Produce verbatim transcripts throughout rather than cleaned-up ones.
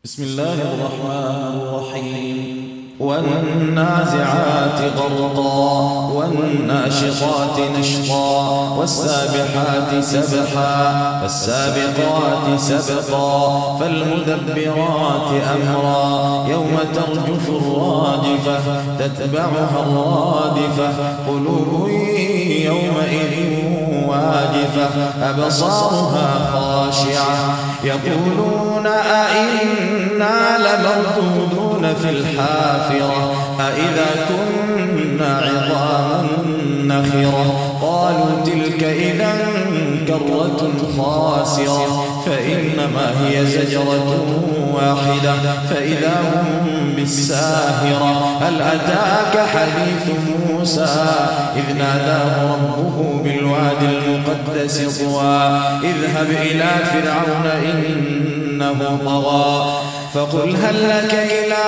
بسم الله الرحمن الرحيم والنازعات غرقا والناشطات نشطا والسابحات سبحا فالسابقات سبقا فالمدبرات أمرا يوم ترجف الراجفة تتبعها الرادفة قلوب يومئذ واجفة أبصارها خاشعة يقولون أئنا لمردودون في الحافرة أئذا كنا عظاما نخرة قالوا تلك إذا كرة خاسرة فإنما هي زجرة واحدة فإذا هم بالساهرة هل أتاك حديث موسى إذ ناداه ربه بالوادي المقدس طوى اذهب إلى فرعون إنه طغى فقل هل لك إلى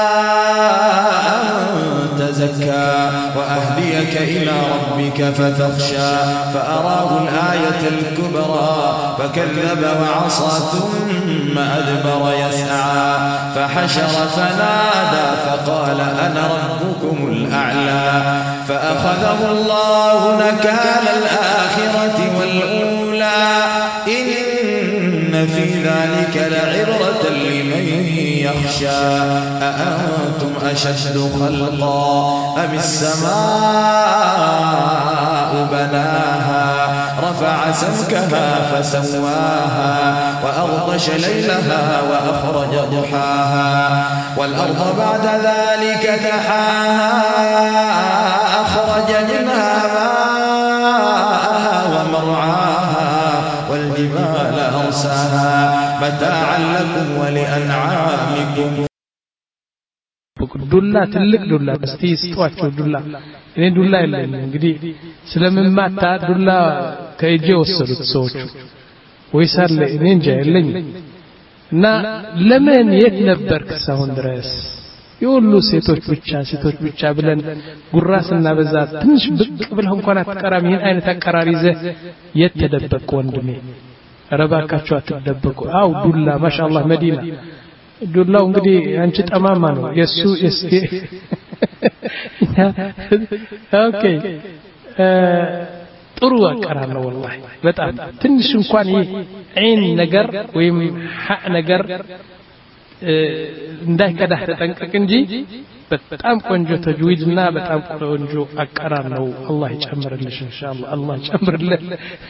أن تزكى وأهديك إلى ربك فتخشى فأراه الآية الكبرى فكذب وعصى ثم أدبر يسعى فحشر فنادى فقال أنا ربكم الأعلى فأخذه الله نكال الآخرة والأولى إن في ذلك لعبرة لمن يخشى أأنتم أشد خلقا أم السماء بناها رفع سمكها فسواها وأغطش ليلها وأخرج ضحاها والأرض بعد ذلك دحاها أخرج منها ماءها ومرعاها والجبال أرساها متاعا لكم ولأنعامكم ዱላ ትልቅ ዱላ እስቲ ስጧቸው ዱላ እኔ ዱላ የለኝም እንግዲህ ስለምማታ ዱላ ከእጄ ወሰዱት ሰዎች ወይስ አለ እኔ እንጃ የለኝም እና ለምን የት ነበርክ እስካሁን ድረስ የሁሉ ሴቶች ብቻ ሴቶች ብቻ ብለን ጉራስና በዛ ትንሽ ብቅ ብለው እንኳን አትቀራም ይሄን አይነት አቀራር ይዘህ የት ተደበቅ ወንድሜ ረባካቸው አትደበቁ አው ዱላ ማሻአላህ መዲና ዱላው እንግዲህ አንቺ ጠማማ ነው የሱ እስቲ ኦኬ ጥሩ አቀራር ነው والله በጣም ትንሽ እንኳን ይሄ አይን ነገር ወይም ሐ ነገር እንዳይከዳህ ተጠንቀቅ እንጂ በጣም ቆንጆ ተጅዊድና በጣም ቆንጆ አቀራር ነው አላህ ይጨምርልሽ ኢንሻአላህ አላህ ይጨምርልህ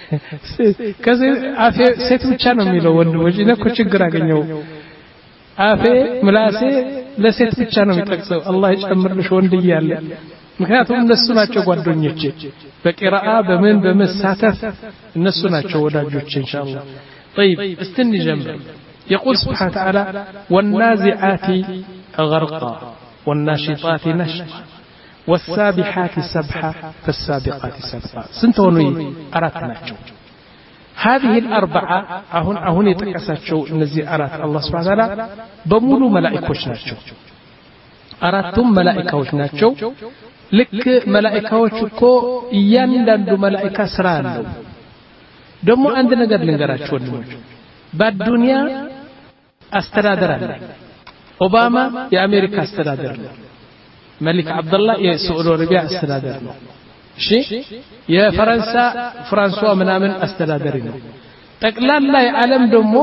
ከዚህ አፌ ሴት ብቻ ነው የሚለው ወንድሞች እኮ ችግር አገኘው አፌ ምላሴ ለሴት ብቻ ነው የሚጠቅሰው አላህ ይጨምርልሽ ወንድ ይያለ ምክንያቱም እነሱ ናቸው ጓደኞቼ በቂራአ በምን በመሳተፍ እነሱ ናቸው ወዳጆቼ ኢንሻአላህ طيب استني جنب يقول سبحانه وتعالى والنازعات غرقا والناشطات نشطا والسابحات سبحا فالسابقات سبقا سنتوني أرات ناتشو هذه الأربعة أهون أهون يتكساتشو نزي أرات الله سبحانه وتعالى بمولو ملائكوش ناتشو أراتهم ملائكوش ناتشو لك ملائكوش كو يندن ملائكة سرالو دمو عندنا قد لنقراتشو بالدنيا استرادر الله أوباما يا أمريكا استرادر له ملك عبد الله يا سعودي عربية استرادر له شيء يا فرنسا فرنسوا منامن استرادر له تقلال لا يعلم دمو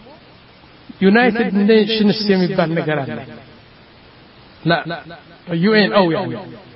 يونايتد نيشنز يميبال نجار الله لا يو إن أو يعني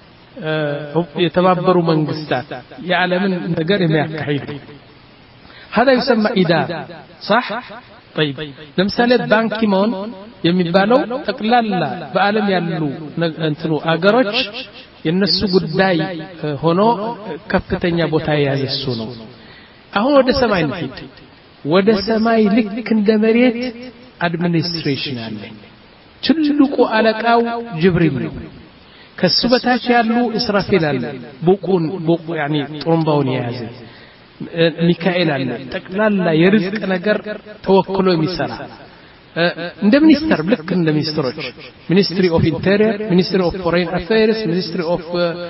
يتبابروا منجستات يعلمن نجار يميكحيد هذا يسمى إدارة صح طيب لمثال بانكيمون የሚባለው ጠቅላላ በአለም ያሉ እንትኑ አገሮች የነሱ ጉዳይ ሆኖ ከፍተኛ ቦታ ያዘሱ ነው አሁን ወደ ሰማይ እንሂድ ወደ ሰማይ ልክ እንደ መሬት አድሚኒስትሬሽን አለ ትልቁ አለቃው ጅብሪል ነው ከሱ በታች ያሉ እስራፊል አለ ቡቁን ቡቁ يعني ጥሩምባውን የያዘ ሚካኤል አለ ጠቅላላ የርዝቅ ነገር ተወክሎ የሚሰራ እንደ ሚኒስተር ልክ እንደ ሚኒስትሮች ሚኒስትሪ ኦፍ ኢንተሪየር ሚኒስትሪ ኦፍ ፎሬን አፌርስ ሚኒስትሪ ኦፍ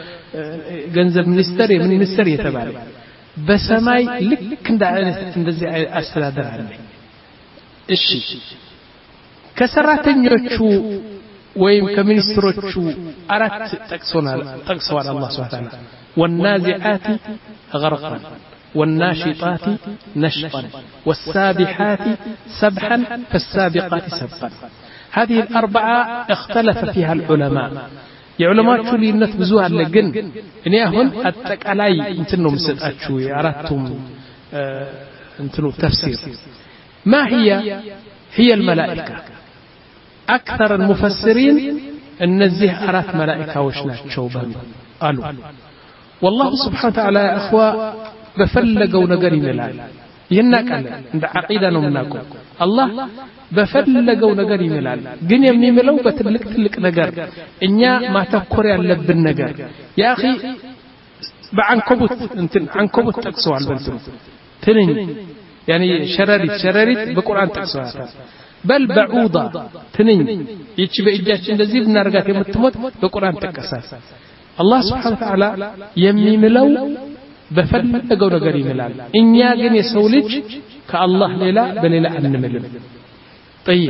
ገንዘብ ሚኒስተር የሚኒስተር የተባለ በሰማይ ልክ እንደ እንደዚህ አስተዳደር አለ እሺ ከሰራተኞቹ ወይም ከሚኒስትሮቹ አራት ጠቅሶናል ጠቅሰዋል አላህ Subhanahu Wa Ta'ala والنازعات غرقا والناشطات نشطا والسابحات سبحا فالسابقات سبقا هذه الأربعة اختلف فيها العلماء የዑለማዎቹ ልዩነት ብዙ አለ ግን እኔ አሁን አጠቃላይ እንትን ነው መስጣችሁ የአራቱም እንትኑ ተፍሲር ما هي هي الملائكة أكثر المفسرين እነዚህ አራት መላእክቶች ናቸው አሉ والله سبحانه وتعالى يا اخوة በፈለገው ነገር ይመላል ይናቀለ እንደ አቂዳ ነው ምናቀው አላህ በፈለገው ነገር ይመላል ግን የሚመለው በትልቅ ትልቅ ነገር እኛ ማተኮር ያለብን ነገር ያ اخي በአንከቡት እንትን አንከቡት ጠቅሰዋል በእንትኑ ትንኝ يعني شراريت شراريت በቁርአን ጠቅሰዋል بل بعوضة تنين يجي بإجاج እንደዚህ ብናርጋት የምትሞት በቁርአን ተቀሳል الله سبحانه وتعالى የሚምለው በፈለገው ነገር ይምላል እኛ ግን የሰው ልጅ ከአላህ ሌላ በሌላ አንምልም طيب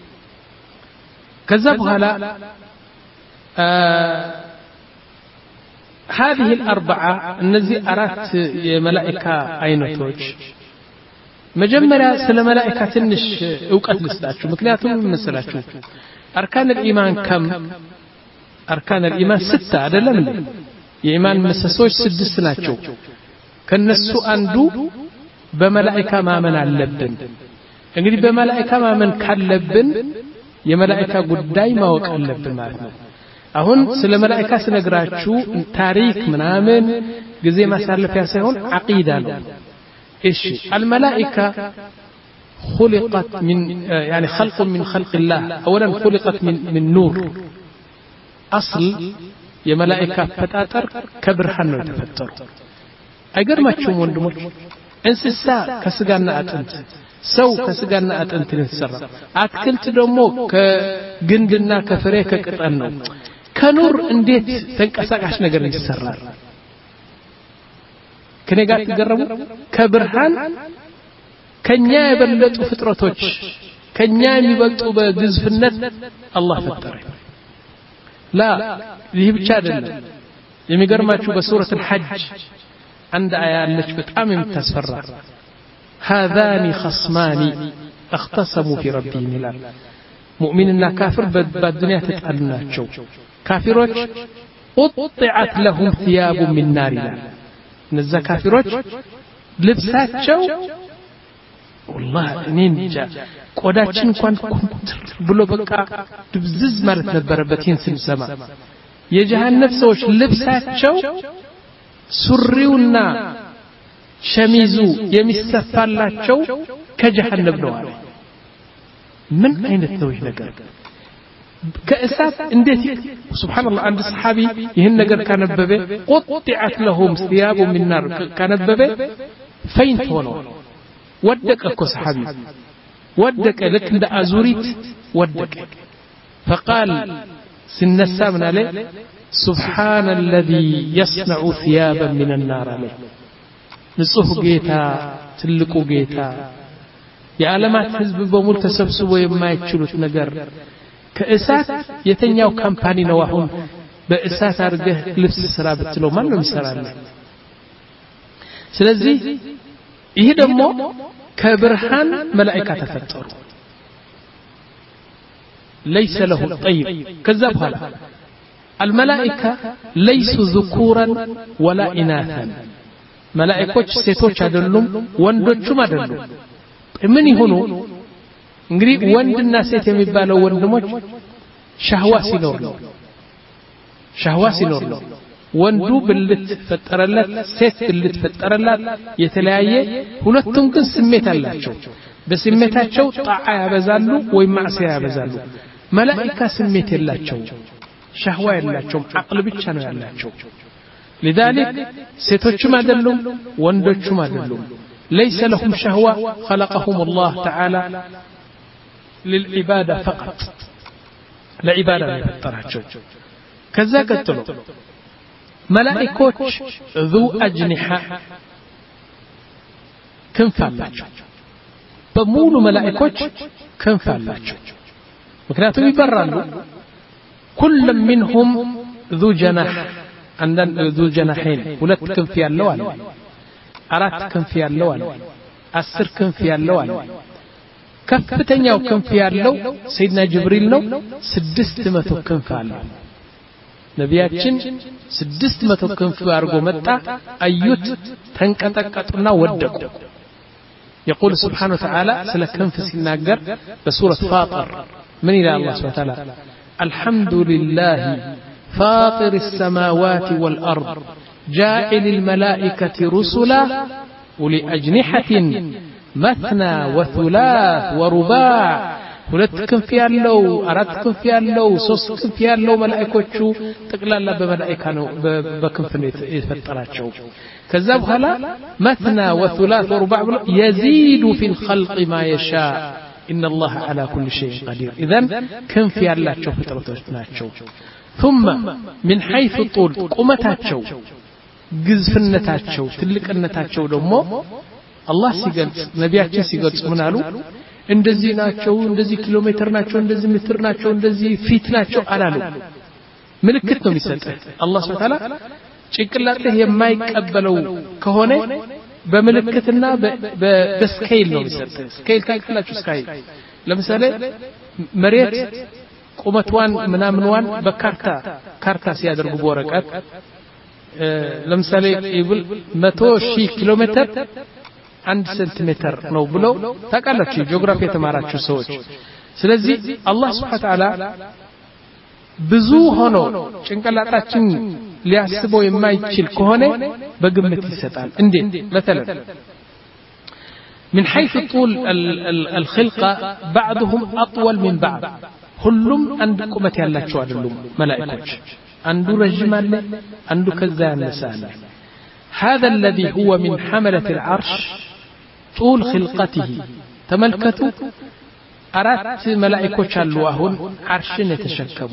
ከዛ በኋላ هذه الأربعة እነዚህ አራት የመላእክት አይነቶች መጀመሪያ ስለ መላእክት ትንሽ ዕውቀት ልስጣችሁ ምክንያቱም መሰላችሁ አርካን الإيمان كم أركان الإيمان ستة አይደለም እንዴ የኢማን ምሰሶች ስድስት ናቸው ከነሱ አንዱ በመላእክት ማመን አለብን እንግዲህ በመላእክት ማመን ካለብን የመላእክት ጉዳይ ማወቅ አለብን ማለት ነው አሁን ስለ መላእክት ስነግራችሁ ታሪክ ምናምን ጊዜ ማሳለፊያ ሳይሆን አቂዳ ነው ايش الملائكه خلقت من يعني خلق من خلق الله اولا خلقت من من نور اصل يا ملائكه فتاتر كبرهان ነው የተፈጠሩ አይገርማችሁም ወንድሞች እንስሳ ከስጋና አጥንት ሰው ከስጋና አጥንት የተሰራ አትክልት ደግሞ ከግንድና ከፍሬ ከቅጠል ነው ከኑር እንዴት ተንቀሳቃሽ ነገር ይሰራል ከነጋት ተገረሙ ከብርሃን ከኛ የበለጡ ፍጥረቶች ከኛ የሚበልጡ በግዝፍነት አላህ ፈጠረ لا ይህ ብቻ አይደለም የሚገርማችሁ በሱረት الحج عند آية አለች በጣም የምታስፈራ هذان خصمان اختصموا في ربهم ይላል ሙእሚንና ካፊር በዱንያ ተጣሉናቸው ካፊሮች قطعت لهم ثياب من نار ይላል እነዛ ካፊሮች ልብሳቸው والله እኔ እንጃ ቆዳችን እንኳን ብሎ በቃ ድብዝዝ ማለት ነበረበት ይህን ስንሰማ የጀሃነም ሰዎች ልብሳቸው ሱሪውና ሸሚዙ የሚሰፋላቸው ከጀሃነም ነው አለ ምን አይነት ነው ይህ ነገር ከእሳት እንዴት ሱብሃንአላህ አንድ ሰሃቢ ይህን ነገር ካነበበ قطعت لهم ثياب من نار ካነበበ ፈይንት ሆኖ ወደቀ እኮ ሰሃቢ ወደቀ ልክ እንደ አዙሪት ወደቀ فقال سنسا من عليه سبحان الذي يصنع ثيابا من النار عليه ንጹህ ጌታ ትልቁ ጌታ የዓለማት ህዝብ በሙሉ ተሰብስቦ የማይችሉት ነገር ከእሳት የተኛው ካምፓኒ ነው አሁን በእሳት አርገህ ልብስ ስራ ብትለው ማን ነው የሚሰራልህ ስለዚህ ይሄ ደግሞ ከብርሃን መላእክት ተፈጠሩ ليس له طيب كذا بحالا الملائكة ليسوا ذكورا ولا إناثا ملائكوች ሴቶች አይደሉም ወንዶችም አይደሉም ምን ይሆኑ እንግዲህ ወንድና ሴት የሚባለው ወንድሞች ሻህዋ ሲኖር ነው ሻህዋ ሲኖር ነው ወንዱ ብልት ፈጠረለት ሴት ብልት ፈጠረላት የተለያየ ሁለቱም ግን ስሜት አላቸው በስሜታቸው ጣዓ ያበዛሉ ወይ ማዕሲያ ያበዛሉ መላእክት ስሜት የላቸው ሻህዋ የላቸው አቅል ብቻ ነው ያላቸው لذلك ሴቶችም አይደሉም ወንዶችም አይደሉም ليس لهم شهوة خلقهم الله تعالى للعبادة فقط لعبادة يفترحቸው ከዛ ቀጥሎ መላእክቶች ذو أجنحة ክንፍ አላቸው በሙሉ መላእክቶች ክንፍ አላቸው ምክንያቱም ይበራሉ كل منهم ذو جناح عندن ذو جناحين ሁለት ክንፍ ያለው አለ አራት ክንፍ ያለው አለ አስር ክንፍ ያለው አለ ከፍተኛው ክንፍ ያለው ሰይድና ጅብሪል ነው ስድስት መቶ ክንፍ አለው ነቢያችን ስድስት መቶ ክንፍ አርጎ መጣ አዩት ተንቀጠቀጡና ወደቁ يقول سبحانه وتعالى سለ ክንፍ ሲናገር በሱረة ፋጢር ምን ይላል አላህ Subhanahu Wa Ta'ala الحمد لله فاطر السماوات والأرض جاعل الملائكة رسلا أولي أجنحة مثنى وثلاث ورباع ሁለት ክንፍ ያለው አራት ክንፍ ያለው ሶስት ክንፍ ያለው መላእክቶቹ ጠቅላላ በመላእክታ ነው በክንፍ ነው የተፈጠራቸው ከዛ በኋላ مثنى وثلاث ورباع يزيد في الخلق ما يشاء إن الله على كل شيء قدير إذن ክንፍ ያላቸው ፍጥረቶች ናቸው ثم من حيث طول ቁመታቸው ግዝፍነታቸው ትልቅነታቸው ደግሞ አላህ ሲገልጽ ነቢያችን ሲገልጽ ምን አሉ እንደዚህ ናቸው እንደዚህ ኪሎ ሜትር ናቸው እንደዚህ ሜትር ናቸው እንደዚህ ፊት ናቸው አላሉ ምልክት ነው የሚሰጠው አላህ Subhanahu Wa Ta'ala ጭንቅላትህ የማይቀበለው ከሆነ በምልክትና በስኬል ነው የሚሰጠው ስኬል ታውቃላችሁ ስኬል ለምሳሌ መሬት ቁመቷን ምናምንዋን በካርታ ካርታ ሲያደርጉ በወረቀት ለምሳሌ ይብል መቶ ሺህ ኪሎ ሜትር አንድ ሴንቲሜትር ነው ብሎ ታውቃላችሁ ጂኦግራፊ የተማራችሁ ሰዎች ስለዚህ አላህ Subhanahu Wa Ta'ala ብዙ ሆኖ ጭንቅላታችን ሊያስበው የማይችል ከሆነ በግምት ይሰጣል እንዴት مثلا من حيث طول الخلقة بعضهم أطول من بعض ሁሉም አንድ ቁመት ያላቸው አይደሉም መላእክቶች አንዱ ረጅም አለ አንዱ ከዛ ያነሰ አለ هذا الذي هو من حملة العرش طول خلقته تملكتوا አራት መላእክቶች አሉ አሁን አርሽን የተሸከሙ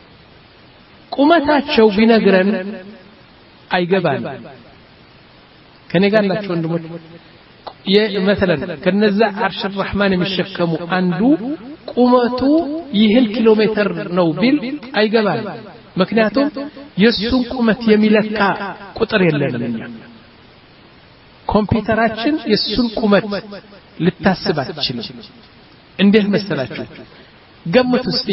ቁመታቸው ቢነግረን አይገባን ከኔ ጋር ናቸው ወንድሞች مثلا ከነዛ አርሽ الرحمن የሚሸከሙ አንዱ ቁመቱ ይህል ኪሎ ሜትር ነው ቢል አይገባን ምክንያቱም የሱን ቁመት የሚለካ ቁጥር የለንም እኛ ኮምፒውተራችን የሱን ቁመት ልታስብ አትችልም እንዴት መሰላችሁ ገምቱ እስቲ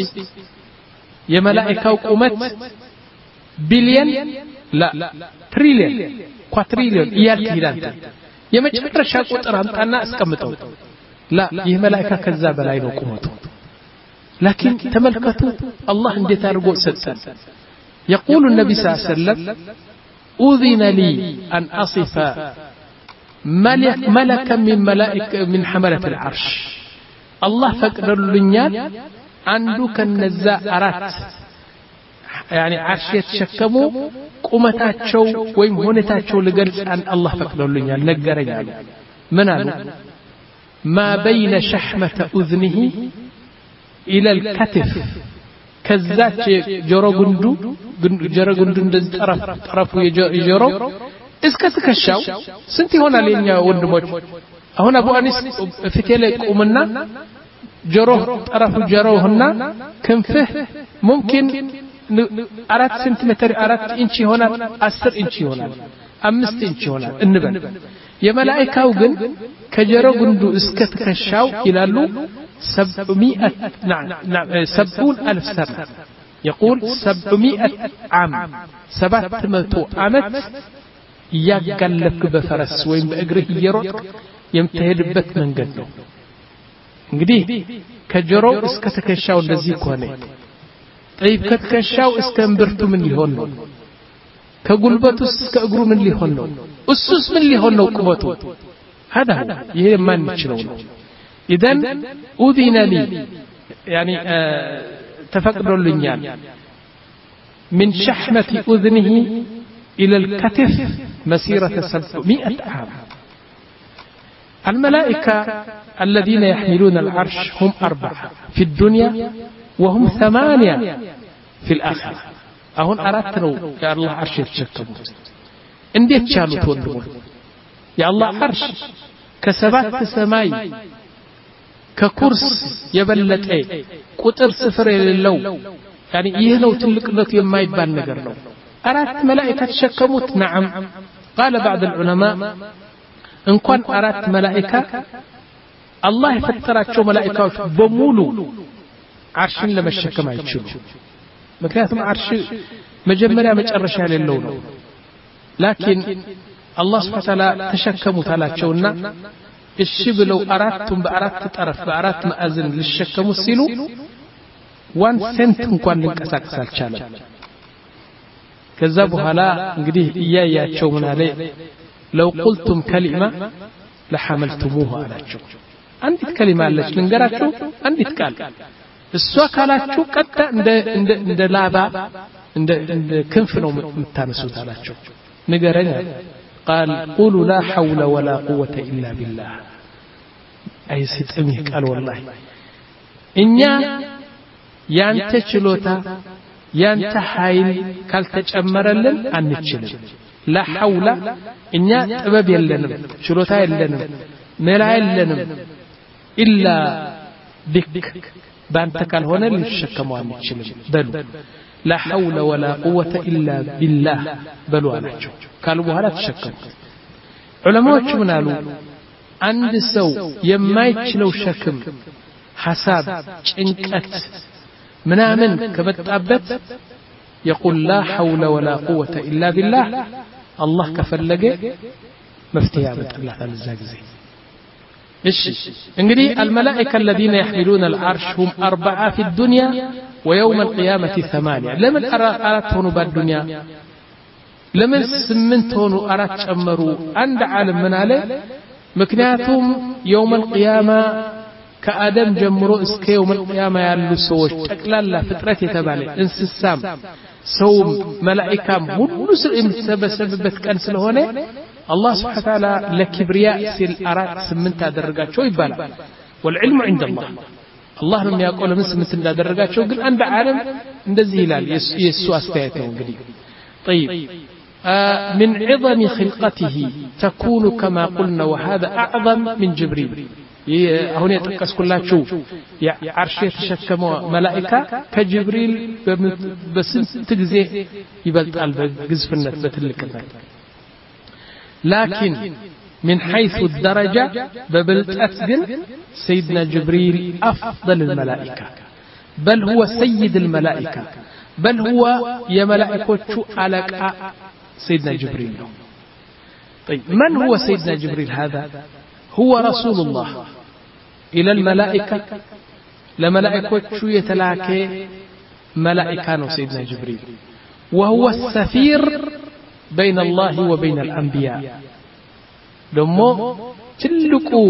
የመላእክታው ቁመት ቢሊየን ላ ትሪሊየን ኳትሪሊየን እያልክ ይላል የመጨረሻ ቁጥር አምጣና አስቀምጠው ላ ይህ መላእክታ ከዛ በላይ ነው ቁመቱ لكن تملكتوا الله እንዴት አድርጎ ሰጠን يقول النبي صلى الله عليه وسلم أذن لي أن أصف ملك ملكا من ملائكة من حملة العرش الله فقدرلኛል አንዱ ከነዛ አራት يعني عرش የተሸከሙ ቁመታቸው ወይም ሆነታቸው ለገልጽ አን አላህ ፈቅዶልኛል ነገረኛል ምን አሉ ما بين شحمة أذنه إلى الكتف كذات جرو غندو جرو غندو እንደዚህ طرف طرفو የጀሮ እስከ ተከሻው ስንት ይሆናል የኛ ወንድሞች አሁን አቡ አኒስ ፍቴ ላይ ቆምና ጀሮ طرفو ጀሮውና ክንፍህ ممكن አራት ሴንቲሜትር አራት ኢንች ይሆናል አስር ኢንች ይሆናል አምስት ኢንች ይሆናል እንበል የመላእክታው ግን ከጀሮ ጉንዱ እስከ ተከሻው ይላሉ سبعمائة نعم نعم سبعون ألف سنة يقول سبعمائة عام سبعة مئة عامت يقلبك بفرس وين بأجره يروك يمتهدبت من قدنه እንግዲህ ከጀሮው እስከ ተከሻው እንደዚህ ከሆነ طيب ከተከሻው እስከ እምብርቱ ምን ሊሆን ነው ከጉልበቱ እስከ እግሩ ምን ሊሆን ነው እሱስ ምን ሊሆን ነው ቁመቱ هذا ይሄ ማን ይችላል إذن أذن لي يعني آه تفقدوا لنيان من شحمة أذنه إلى الكتف مسيرة سبعمائة عام الملائكة الذين يحملون العرش هم أربعة في الدنيا وهم ثمانية في الآخرة أهون أردتنوا يا الله عرش يتشكبوا انديت شالوا تولدون يا الله عرش كسبات سماي ከኩርስ የበለጠ ቁጥር ስፍር የሌለው يعني ይህ ነው ትልቅነቱ የማይባል ነገር ነው አራት መላእክት ተሸከሙት نعم قال بعض العلماء እንኳን አራት መላእክት አላህ የፈጠራቸው መላእክቶች በሙሉ አርሽን ለመሸከም አይችሉ ምክንያቱም አርሽ መጀመሪያ መጨረሻ የሌለው ነው لكن الله سبحانه وتعالى ተሸከሙት አላቸውና እሺ ብለው አራቱም በአራት ጠረፍ በአራት ማዕዘን ሊሸከሙ ሲሉ ዋን ሴንት እንኳን ሊንቀሳቀስ አልቻለም ከዛ በኋላ እንግዲህ እያያቸው ምን አለ لو قلتم كلمه لحملتموها አላቸው አንዲት ከሊማ አለች ልንገራችሁ አንዲት ቃል እሷ ካላችሁ ቀጣ እንደ እንደ እንደ ላባ እንደ እንደ ክንፍ ነው የምታነሱት አላቸው ንገረኝ قال قولوا لا حول ولا قوه الا بالله اي ستمي قال والله እኛ ያንተ ችሎታ ያንተ ኃይል ካልተጨመረልን አንችልም لا حول እኛ ጥበብ የለንም ችሎታ የለንም መላ የለንም الا بك ባንተ ካልሆነ ልንሸከመው አንችልም በሉ لا حول ولا قوه الا بالله በሉ አላቸው ካሉ በኋላ ተሸከሙ ዑለማዎቹ ምን አሉ አንድ ሰው የማይችለው ሸክም ሐሳብ ጭንቀት ምናምን ከመጣበት يقول لا حول ولا قوه الا بالله الله كفلገ مفتي ያመጣላታል እዛ ጊዜ እሺ እንግዲህ الملائكه الذين يحملون العرش هم اربعه في الدنيا ويوم القيامه ثمانيه لمن ارات ሆኑ በዱንያ ለምን ስምንት ሆኑ አራት ጨመሩ አንድ ዓለም ምን አለ ምክንያቱም يوم القيامه ከአደም ጀምሮ እስከ يوم القيامه ያሉ ሰዎች ጠቅላላ ፍጥረት የተባለ እንስሳም ሰውም መላእክታም ሁሉ የሚሰበሰብበት ቀን ስለሆነ الله سبحانه وتعالى لكبرياء سل أرات سمنت درجاتشو يبالا والعلم عند الله الله لم يقول من سمنت درجاتشو قل عند عالم እንደዚህ ይላል የሱ አስተያየት ነው እንግዲህ طيب آه من عظم خلقته تكون كما قلنا وهذا أعظم من جبريل አሁን የተቀስኩላችሁ የአርሽ የተሸከመው መላእክት ከጅብሪል በስንት ጊዜ ይበልጣል በግዝፍነት በትልቅነት لكن من حيث الدرجة ببلطات جن سيدنا جبريل أفضل الملائكة بل هو سيد الملائكة بل هو يا ملائكة على سيدنا جبريل طيب من هو سيدنا جبريل هذا هو رسول الله إلى الملائكة لملائكة يتلاكي ملائكة سيدنا جبريل وهو السفير بين الله وبين الأنبياء دمو تلقوا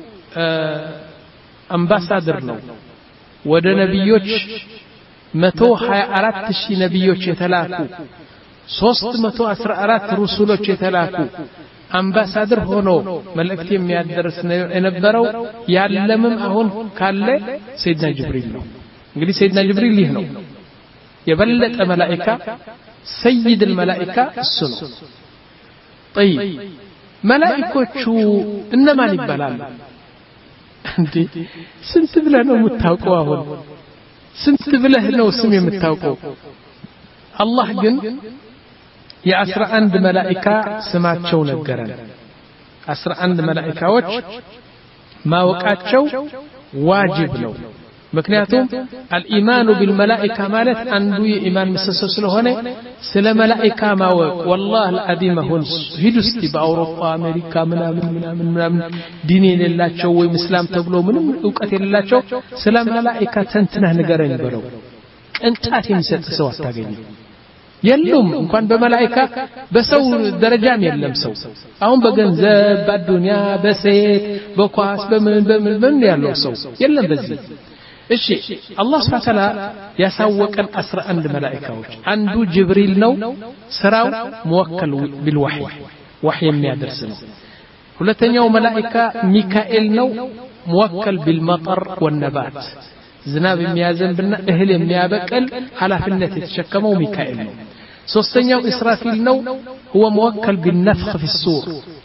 أمباسادر نو ودا نبيوش متو حي أرات شي نبيوش يتلاكو صوست متو أسر أرات رسولوش يتلاكو أمباسادر هونو ملكتي ميادرس نبرو يعلمم أهون كالي سيدنا جبريل نو نقولي سيدنا جبريل ليه نو يبلت الملائكة سيد الملائكة السنة طيب ملائكة شو إنما نبلال أنت سنت بلا نو متاوقوا هون سنت بلا نو سمي متاوقوا الله جن يا أسرع عند ملائكة سمعت شو نجرن أسرع عند ملائكة وش ما وقعت شو واجب له مكنياتهم الإيمان بالملائكة مالت عنده إيمان مسسس لهونه سلا ملائكة ما وق والله العظيم هون هيدوستي بأوروبا أمريكا منا من منا من منا من دينين الله شو ومسلم تبلو من وقت الله شو سلا ملائكة تنتنه نجرين بلو أنت أتيم ستسوى تاجني يلوم كان بملائكة بسو درجان يلم سو أهم بجنزب بالدنيا بسيط بقاس بمن بمن بمن يلم سو يلم بزي إيش الله سبحانه وتعالى يسوق الأسرى عند ملائكة عنده جبريل نو سراو موكل بالوحي وحي ما درسنا ولتن يوم ملائكة ميكائيل نو موكل بالمطر والنبات زناب ميازن بنا أهل ميابكل على فنة تتشكموا ميكائيل نو سوستنيو إسرافيل نو هو موكل بالنفخ في الصور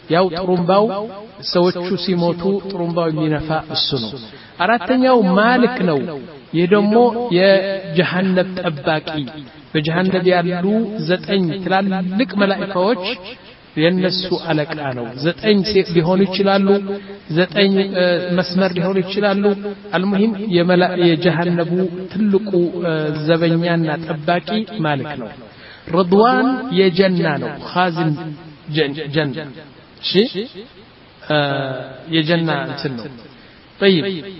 ያው ጥሩምባው ሰዎቹ ሲሞቱ ጥሩምባው የሚነፋ እሱ ነው አራተኛው ማልክ ነው ይህ ደግሞ የጀሃነም ጠባቂ በጀሃነም ያሉ ዘጠኝ ትላልቅ መላእክቶች የነሱ አለቃ ነው ዘጠኝ ሊሆኑ ይችላሉ ዘጠኝ መስመር ሊሆኑ ይችላሉ አልሙሂም የጀሃነሙ ትልቁ ዘበኛና ጠባቂ ማልክ ነው رضوان የጀና ነው خازن ጀን እሺ የጀና እንትን ነው طيب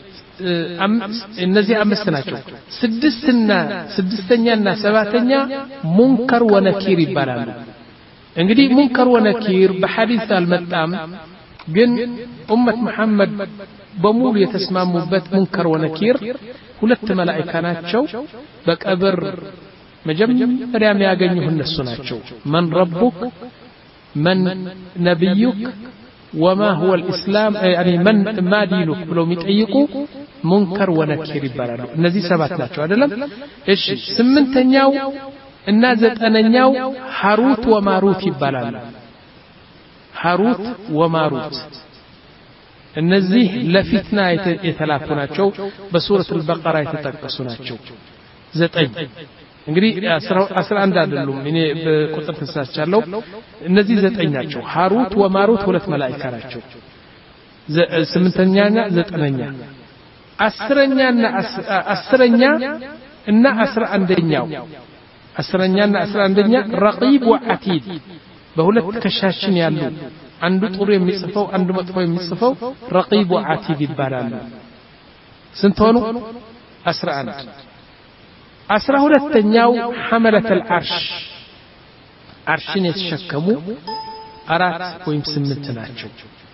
እነዚህ አምስት ናቸው ስድስትና ስድስተኛና ሰባተኛ ሙንከር ወነኪር ይባላሉ እንግዲህ ሙንከር ወነኪር በሐዲስ አልመጣም ግን ኡመት መሐመድ በሙሉ የተስማሙበት ሙንከር ወነኪር ሁለት መላእክት ናቸው በቀብር መጀመሪያ የሚያገኙህ እነሱ ናቸው من ربك من نبيك وما هو الإسلام يعني من ما دينك ብለው የሚጠይቁ ሙንከር ወነኪር ይባላሉ እነዚህ ሰባት ናቸው አይደለም እሺ ስምንተኛው እና ዘጠነኛው ሐሩት ወማሩት ይባላሉ ሐሩት ወማሩት እነዚህ ለፊትና የተላኩ ናቸው በሱረት አልበቀራ የተጠቀሱ ናቸው ዘጠኝ እንግዲህ አስራ አንድ አይደሉም እኔ በቁጥር ተሳስቻለሁ እነዚህ ዘጠኝ ናቸው ሐሩት ወማሩት ሁለት መላእክት ናቸው ስምንተኛና ዘጠነኛ አስረኛና አስረኛ እና አስራ አንደኛው አስረኛና አስራ አንደኛ ረቂብ ወዓቲድ በሁለት ከሻሽን ያሉ አንዱ ጥሩ የሚጽፈው አንዱ መጥፎ የሚጽፈው ረቂብ ወዓቲድ ይባላሉ ስንት ሆኑ አስራ አንድ አስራ ሁለተኛው ሐመለተ العرش አርሽን የተሸከሙ አራት ወይም ስምንት ናቸው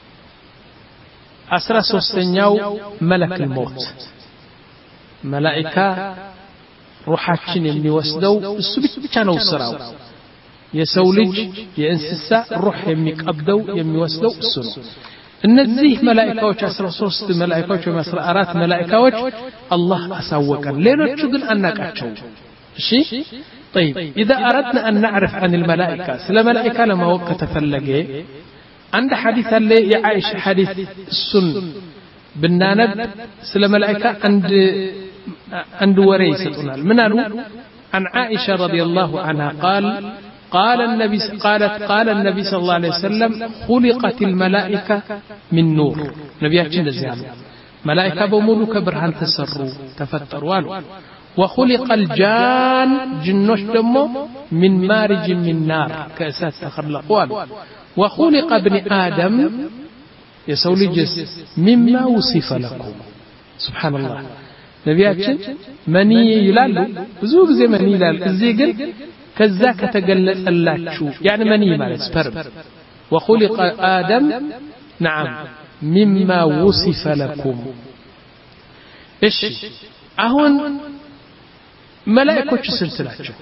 አስራ ሶስተኛው መለክ الموت መላእክታ ሩሃችን የሚወስደው እሱ ብቻ ነው ስራው የሰው ልጅ የእንስሳ ሩህ የሚቀበለው የሚወስደው እሱ ነው እነዚህ መላእክቶች አስራ ሶስት መላእክቶች ወይም አስራ አራት መላእክቶች አላህ አሳወቀን ሌሎቹ ግን አናቃቸው እሺ طيب اذا اردنا ان نعرف عن الملائكه سلا ملائكه لما وقت تفلقه عند حديث اللي يعيش حديث السن بالنانب سلا ملائكه عند عند وري يسطونال من قالوا عن عائشه رضي الله عنها قال قال النبي قالت قال النبي صلى الله عليه وسلم خلقت الملائكه من نور نبياتنا እንደዚህ ያሉ መላእክታ በሙሉ ከብርሃን ተሰሩ ተፈጠሩ አሉ وخلق الجان جنوش دمو من مارج من نار كأسات تخلقوا አሉ وخلق ابن آدم يسول جس مما وصف لكم سبحان الله ነቢያችን መኒ ይላሉ ብዙ ጊዜ መኒ ይላል እዚህ ግን ከዛ ከተገለጸላችሁ يعني መኒ ማለት ስፐርም وخلق آدم نعم مما وصف لكم እሺ አሁን መላእክቶች ስንት ናቸው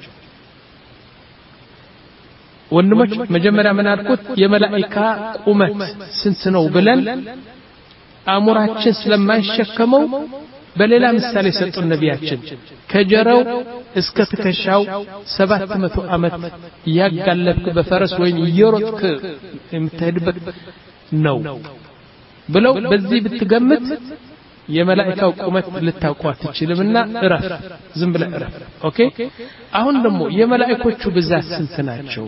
ወንድሞች መጀመሪያ ምን አልኩት የመላእክታ ቁመት ስንት ነው ብለን አሙራችን ስለማይሸከመው በሌላ ምሳሌ ሰጡን ነቢያችን ከጀራው እስከ ትከሻው ሰባት መቶ ዓመት ያጋለብክ በፈረስ ወይም እየሮጥክ የምትሄድበት ነው ብለው በዚህ ብትገምት የመላእክታው ቁመት ልታውቋት ትችልምና እረፍ ዝም ብለህ እረፍ ኦኬ አሁን ደግሞ የመላእክቶቹ ብዛት ስንት ናቸው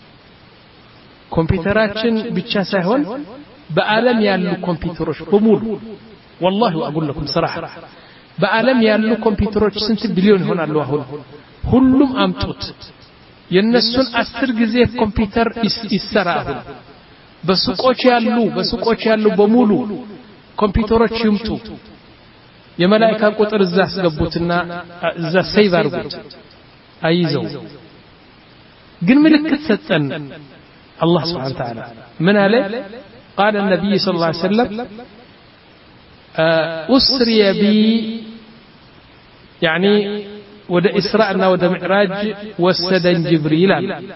ኮምፒውተራችን ብቻ ሳይሆን በአለም ያሉ ኮምፒውተሮች በሙሉ والله اقول لكم صراحه በአለም ያሉ ኮምፒውተሮች ስንት ቢሊዮን ይሆናሉ አሁን ሁሉም አምጡት የነሱን አስር ጊዜ ኮምፒውተር ይሰራሉ በሱቆች ያሉ በሱቆች ያሉ በሙሉ ኮምፒውተሮች ይምጡ የመላእክታ ቁጥር እዛ አስገቡትና እዛ ሴቭ አድርጉት አይዘው ግን ምልክት ሰጠን الله سبحانه وتعالى من عليه قال النبي صلى الله عليه وسلم أسري بي يعني ود إسراءنا ود معراج وسدن جبريل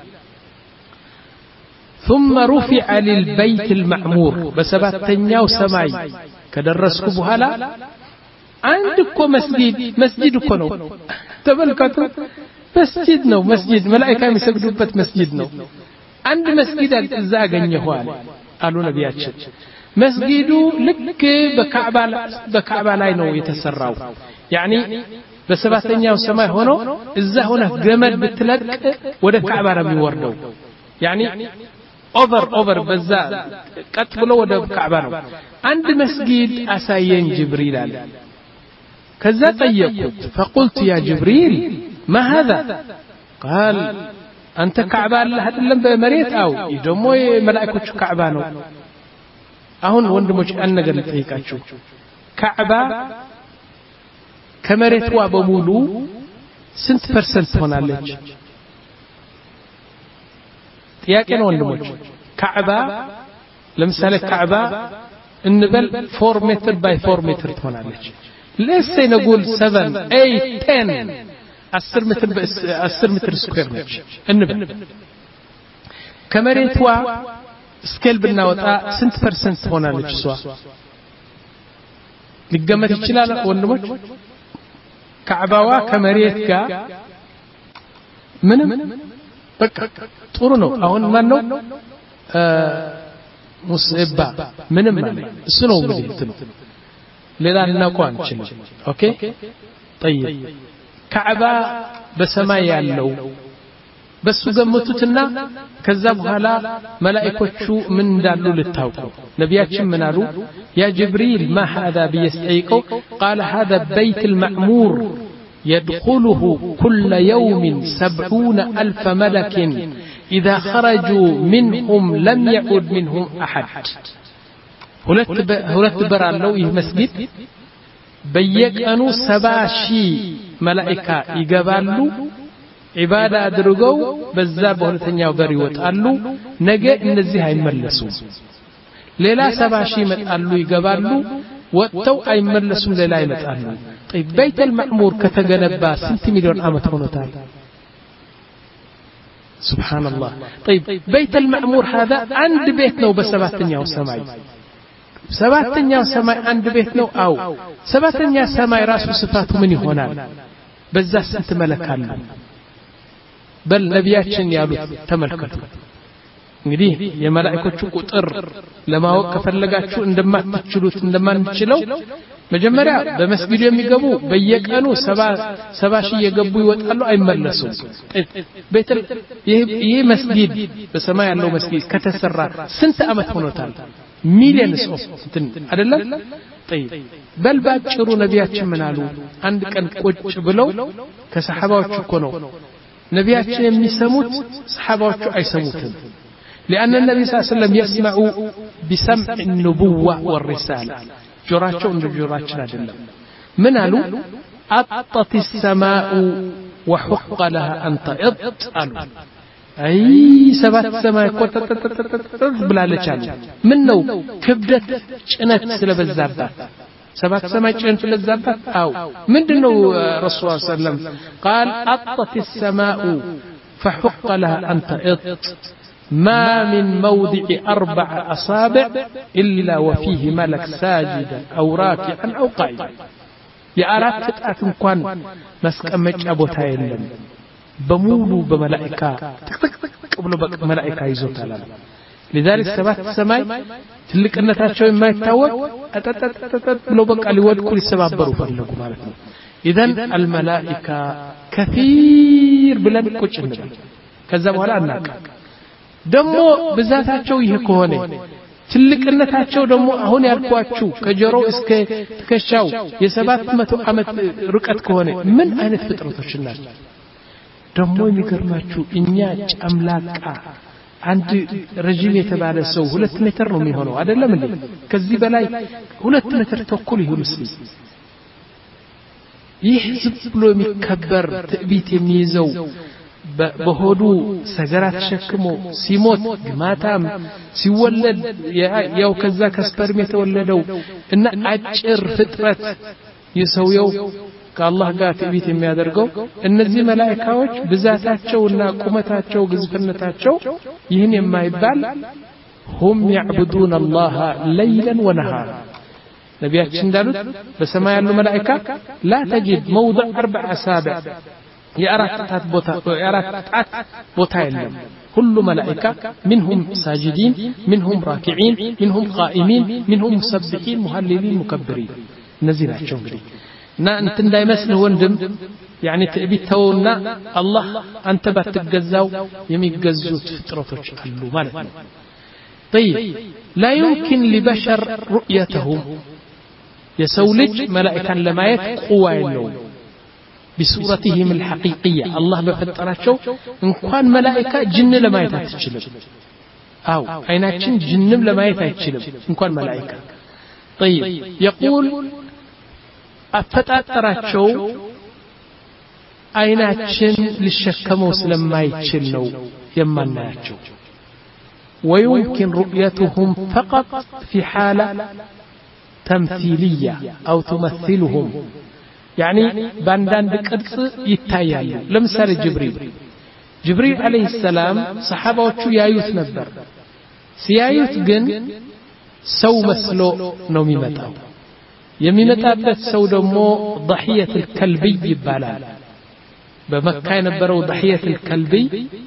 ثم رفع للبيت المعمور بسبات تنياو سماي كدرسكو بهلا عندكو مسجد مسجد كنو تبلكتو مسجد نو مسجد ملائكة يسجدوبت مسجد نو عند مسجد እዛ አገኘኋል አሉ ነቢያችን መስጊዱ ልክ በካዕባ በካዕባ ላይ ነው የተሰራው ያኒ በሰባተኛው ሰማይ ሆኖ እዛ ሆነ ገመድ ብትለቅ ወደ ካዕባ ነው የሚወርደው ያኒ ኦቨር ኦቨር በዛ ቀጥ ብሎ ወደ ካዕባ ነው አንድ መስጊድ አሳየን ጅብሪል አለ ከዛ ጠየቁት فقلت يا جبريل ما هذا قال أنت كعبة الله አይደለም በመሬት አው ደግሞ የመላእክቶቹ ካዕባ ነው አሁን ወንድሞች አንድ ነገር ልጠይቃችሁ ካዕባ ከመሬቷ በሙሉ ስንት ፐርሰንት ሆናለች ጥያቄ ነው ወንድሞች ካዕባ ለምሳሌ ካዕባ እንበል four ሜትር by four ሜትር ትሆናለች let's say نقول seven eight ten عشرة متر عشرة متر سكوير ነች እንበል ከመሬቷ ስኬል ብናወጣ ስንት ፐርሰንት ሆናለች እሷ ሊገመት ይችላል ወንድሞች ካዕባዋ ከመሬት ጋር ምንም በቃ ጥሩ ነው አሁን ማን ነው ሙስባ ምንም ማለት እሱ ነው እንግዲህ እንትኑ ሌላ ልናውቀው አንችልም ኦኬ طيب ካዕባ በሰማይ ያለው በሱ ገመቱትና ከዛ በኋላ መላእክቶቹ ምን እንዳሉ ልታውቁ ነቢያችን ምን አሉ ያ ጅብሪል ما هذا بيسጠይቀው قال هذا بيت المعمور يدخله كل يوم سبعون ألف ملك إذا خرجوا منهم لم يعود منهم أحد ሁለት በር አለው ይህ መስጊድ በየቀኑ ሰባ ሺህ መላእክት ይገባሉ ኢባዳ አድርገው በዛ በሁለተኛው በር ይወጣሉ ነገ እነዚህ አይመለሱም ሌላ ሰባ ሺህ ይመጣሉ ይገባሉ ወጥተው አይመለሱም ሌላ ይመጣሉ طيب بيت المعمور ከተገነባ ስንት ሚሊዮን አመት ሆኖታል سبحان الله طيب بيت المعمور هذا عند بيت ነው በሰባተኛው ሰማይ ሰባተኛው ሰማይ አንድ ቤት ነው አው ሰባተኛ ሰማይ ራሱ ስፋቱ ምን ይሆናል በዛ ስንት መለካሉ በል ነቢያችን ያሉት ተመልከቱ እንግዲህ የመላእክቶቹ ቁጥር ለማወቅ ከፈለጋችሁ እንደማትችሉት እንደማንችለው መጀመሪያ በመስጊዱ የሚገቡ በየቀኑ ሰባ ሺህ የገቡ ይወጣሉ አይመለሱም ቤተል ይሄ መስጊድ በሰማይ ያለው መስጊድ ከተሰራ ስንት አመት ሆኖታል ሚሊየንስ ኦፍ እንትን አይደለም طيب በል ባጭሩ ነቢያችን ምን አሉ አንድ ቀን ቁጭ ብለው ከሰሃባዎቹ እኮ ነው ነቢያችን የሚሰሙት ሰሃባዎቹ አይሰሙትም لأن النبي صلى الله عليه وسلم يسمع بسمع النبوة والرسالة جراچو እንደ ጆራችን አይደለም ምን አሉ أطت السماء وحق لها أن تئط አሉ አይ ሰባት ሰማይ ቆጠጠጠጠጠ ብላለች አሉ ምን ነው ክብደት ጭነት ስለበዛባት ሰባት ሰማይ ጭነት ስለበዛባት አው ምንድነው ረሱል ሰለላሁ ዐለይሂ ወሰለም قال أطت السماء فحق لها أن تئط ما من موضع أربع أصابع إلا وفيه ملك ساجدا أو راكعا أو قائما يا أرات فتاة እንኳን መስቀመጫ ቦታ የለም በሙሉ በመላእክታ ተቀጥቅጥ ብሎ በመላእክታ ይዞታል لذلك ሰባት ሰማይ ትልቅነታቸው የማይታወቅ አጠጠጠጠ ብሎ በቃ ሊወድቁ ሊሰባበሩ ፈለጉ ማለት ነው اذا الملائكه كثير ብለን ቁጭ እንበል ከዛ በኋላ አናቀ ደሞ ብዛታቸው ይሄ ከሆነ ትልቅነታቸው ደሞ አሁን ያልኳችሁ ከጆሮ እስከ ትከሻው የሰባት መቶ ዓመት ርቀት ከሆነ ምን አይነት ፍጥረቶች ናቸው ደሞ የሚገርማችሁ እኛ ጫምላቃ አንድ ረጅም የተባለ ሰው ሁለት ሜትር ነው የሚሆነው አይደለም እንዴ ከዚህ በላይ ሁለት ሜትር ተኩል ይሁንስ ይህ ዝም ብሎ የሚከበር ትዕቢት የሚይዘው በሆዱ ሰገራ ተሸክሞ ሲሞት ግማታም ሲወለድ ያው ከዛ ከስፐርም የተወለደው እና አጭር ፍጥረት የሰውየው ከአላህ ጋር ትዕቢት የሚያደርገው እነዚህ መላእክቶች ብዛታቸውና ቁመታቸው ግዝፈነታቸው ይህን የማይባል هم يعبدون الله ليلا ونهارا ነቢያችን እንዳሉት በሰማይ ያሉ መላእክት لا تجد موضع اربع اصابع የአራት ጣት ቦታ የአራት ጣት ቦታ የለም ሁሉ መላእክት منهم ساجدين منهم راكعين منهم قائمين منهم مسبحين مهللين مكبرين እነዚህ ናቸው እንግዲህ እና እንት እንዳይመስልህ ወንድም يعني ትዕቢተውና አላህ አንተ ባትገዛው የሚገዙት ፍጥረቶች አሉ ማለት ነው طيب لا يمكن لبشر رؤيتهم يسولج ملائكة لمايت قوة የለውም بصورتهم الحقيقية الله بفتراتشو إن كان ملائكة جن لما يتحتشلم أو عيناتشن جنم لما يتحتشلم إن كان ملائكة طيب يقول أفتراتشو عيناتشن للشكموس لما يتشلنو يمناتشو ويمكن رؤيتهم فقط في حالة تمثيلية أو تمثلهم يعني باندان بقرص يتايال لمثال جبريل جبريل عليه السلام صحابዎቹ ያዩት ነበር ሲያዩት ግን ሰው መስሎ ነው የሚመጣው የሚመጣበት ሰው ደግሞ ضحية الكلبي ይባላል በመካ የነበረው ضحية الكلبي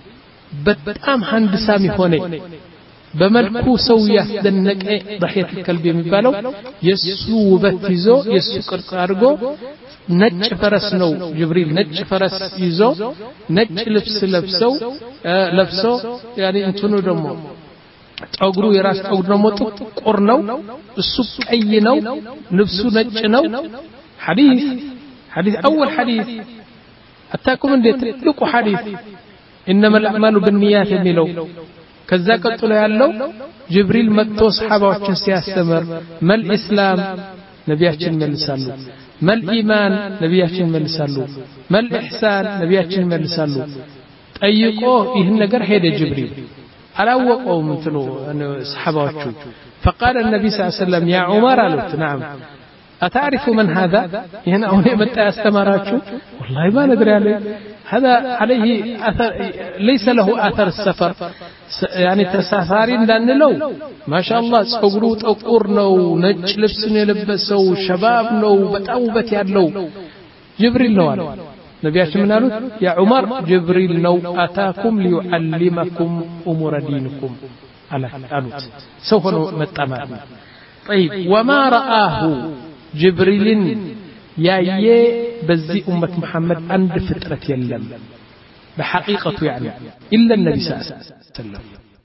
በጣም ሀንድሳም ሆነ በመልኩ ሰው ያስደነቀ ضحية الكلبي የሚባለው የሱ ውበት ይዞ የሱ ቅርጽ አድርጎ ነጭ ፈረስ ነው ጅብሪል ነጭ ፈረስ ይዞ ነጭ ልብስ ለብሰው ለብሶ ያኒ እንትኑ ደግሞ ጣውግሩ የራስ ጣውግሩ ደግሞ ጥቁር ነው እሱ ቀይ ነው ልብሱ ነጭ ነው ሐዲስ ሐዲስ اول ሐዲስ አታኩም እንደ ትልቁ ሐዲስ انما الاعمال بالنيات የሚለው ከዛ ቀጥሎ ያለው ጅብሪል መጥቶ ሰሃባዎችን ሲያስተምር መል እስላም ነቢያችን መልሳሉ መል ኢማን ነቢያችን መልሳሉ መል ኢህሳን ነቢያችን መልሳሉ ጠይቆ ይህን ነገር ሄደ ጅብሪል አላወቀውም እንትኑ ሰሃባዎቹ فقال النبي صلى الله عليه وسلم يا عمر قالت نعم أتعرف من هذا هنا هنا متى استمراتشو والله ما ندري عليه هذا عليه أثر ليس له أثر السفر يعني تسافرين لأن لو ما شاء الله صقرو طقور نو نج لبس يلبسو شباب نو بتأوبت يالو جبريل نو نبياتنا من قالوا يا عمر جبريل نو أتاكم ليعلمكم أمور دينكم على قالوا سوف نتأمل طيب وما رآه جبريل ያየ በዚህ ኡመት መሐመድ አንድ ፍጥረት የለም በሐቂቀቱ يعني الا النبي صلى الله عليه وسلم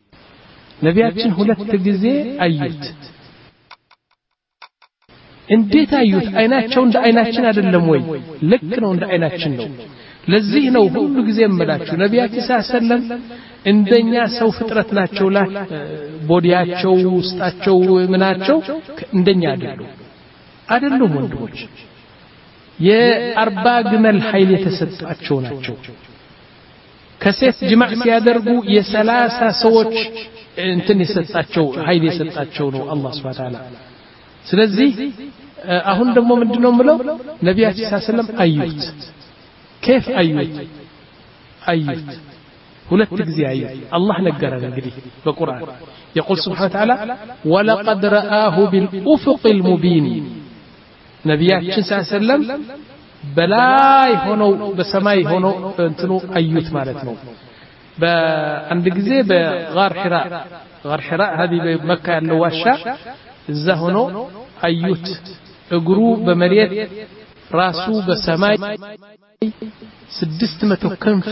ነቢያችን ሁለት ጊዜ አዩት እንዴት አዩት አይናቸው እንደ አይናችን አይደለም ወይ ልክ ነው እንደ አይናችን ነው ለዚህ ነው ሁሉ ጊዜ እምላችሁ ነቢያችን ሰለላሁ ዐለይሂ ወሰለም እንደኛ ሰው ፍጥረት ናቸው ላ ቦዲያቸው ውስጣቸው ምናቸው እንደኛ አይደሉም አይደሉም ወንድሞች የአርባ ግመል ኃይል የተሰጣቸው ናቸው ከሴት ጅማዕ ሲያደርጉ የሰላሳ ሰዎች እንትን የሰጣቸው ኃይል የሰጣቸው ነው አላህ Subhanahu Wa Ta'ala ስለዚህ አሁን ደግሞ ምንድነው ምለው ነቢያችን ሰለላሁ ዐለይሂ ወሰለም አዩት كيف አዩት አዩት ሁለት ጊዜ አዩት አላህ ነገረን እንግዲህ በቁርአን يقول سبحانه وتعالى ولقد رآه بالأفق المبين ነቢያችን ሰለላሁ ዐለይሂ ወሰለም በላይ ሆነው በሰማይ ሆነው እንትኑ አዩት ማለት ነው በአንድ ጊዜ በጋር ሒራ ጋር ሒራ هذه በመካ ያለው ዋሻ እዛ ሆኖ አዩት እግሩ በመሬት ራሱ በሰማይ ስድስት መቶ ክንፍ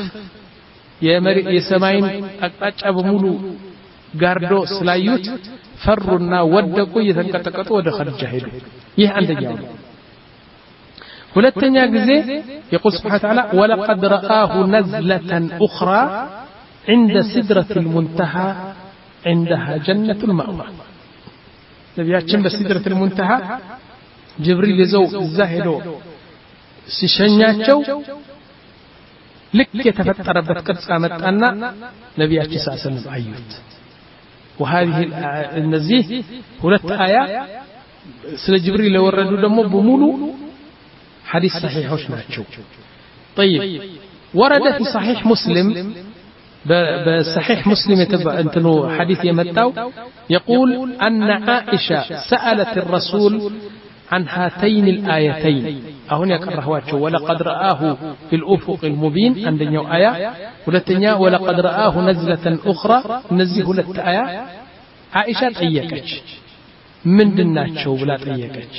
የሰማይን አቅጣጫ በሙሉ ጋርዶ ስላዩት ፈሩና ወደቁ እየተንቀጠቀጡ ወደ ኸዲጃ ሄዱ ይህ አንደኛው ነው ሁለተኛ ጊዜ يقول سبحانه وتعالى ولقد رآه نزلة أخرى عند سدرة المنتهى عندها جنة المأوى ነቢያችን በሲድረቱ المنتهى ጅብሪል ይዘው እዛ ሄዶ ሲሸኛቸው ልክ የተፈጠረበት ቅርጽ አመጣና ነቢያችን ሰለላሁ ዐለይሂ ወሰለም አዩት وهذه النزيه ሁለት አያ ስለ ጅብሪል ለወረዱ ደግሞ በሙሉ حديث صحيحوش ናቸው طيب ورد في صحيح مسلم بصحيح مسلم انتنو حديث يمتاو يقول أن عائشة سألت الرسول عن هاتين الآيتين أهون يقرأواتشو ولقد رآه في الأفق المبين عندنا آية ولتنيا ولقد رآه نزلة أخرى نزيه للآية عائشة أيكش من دناتشو بلا أيكش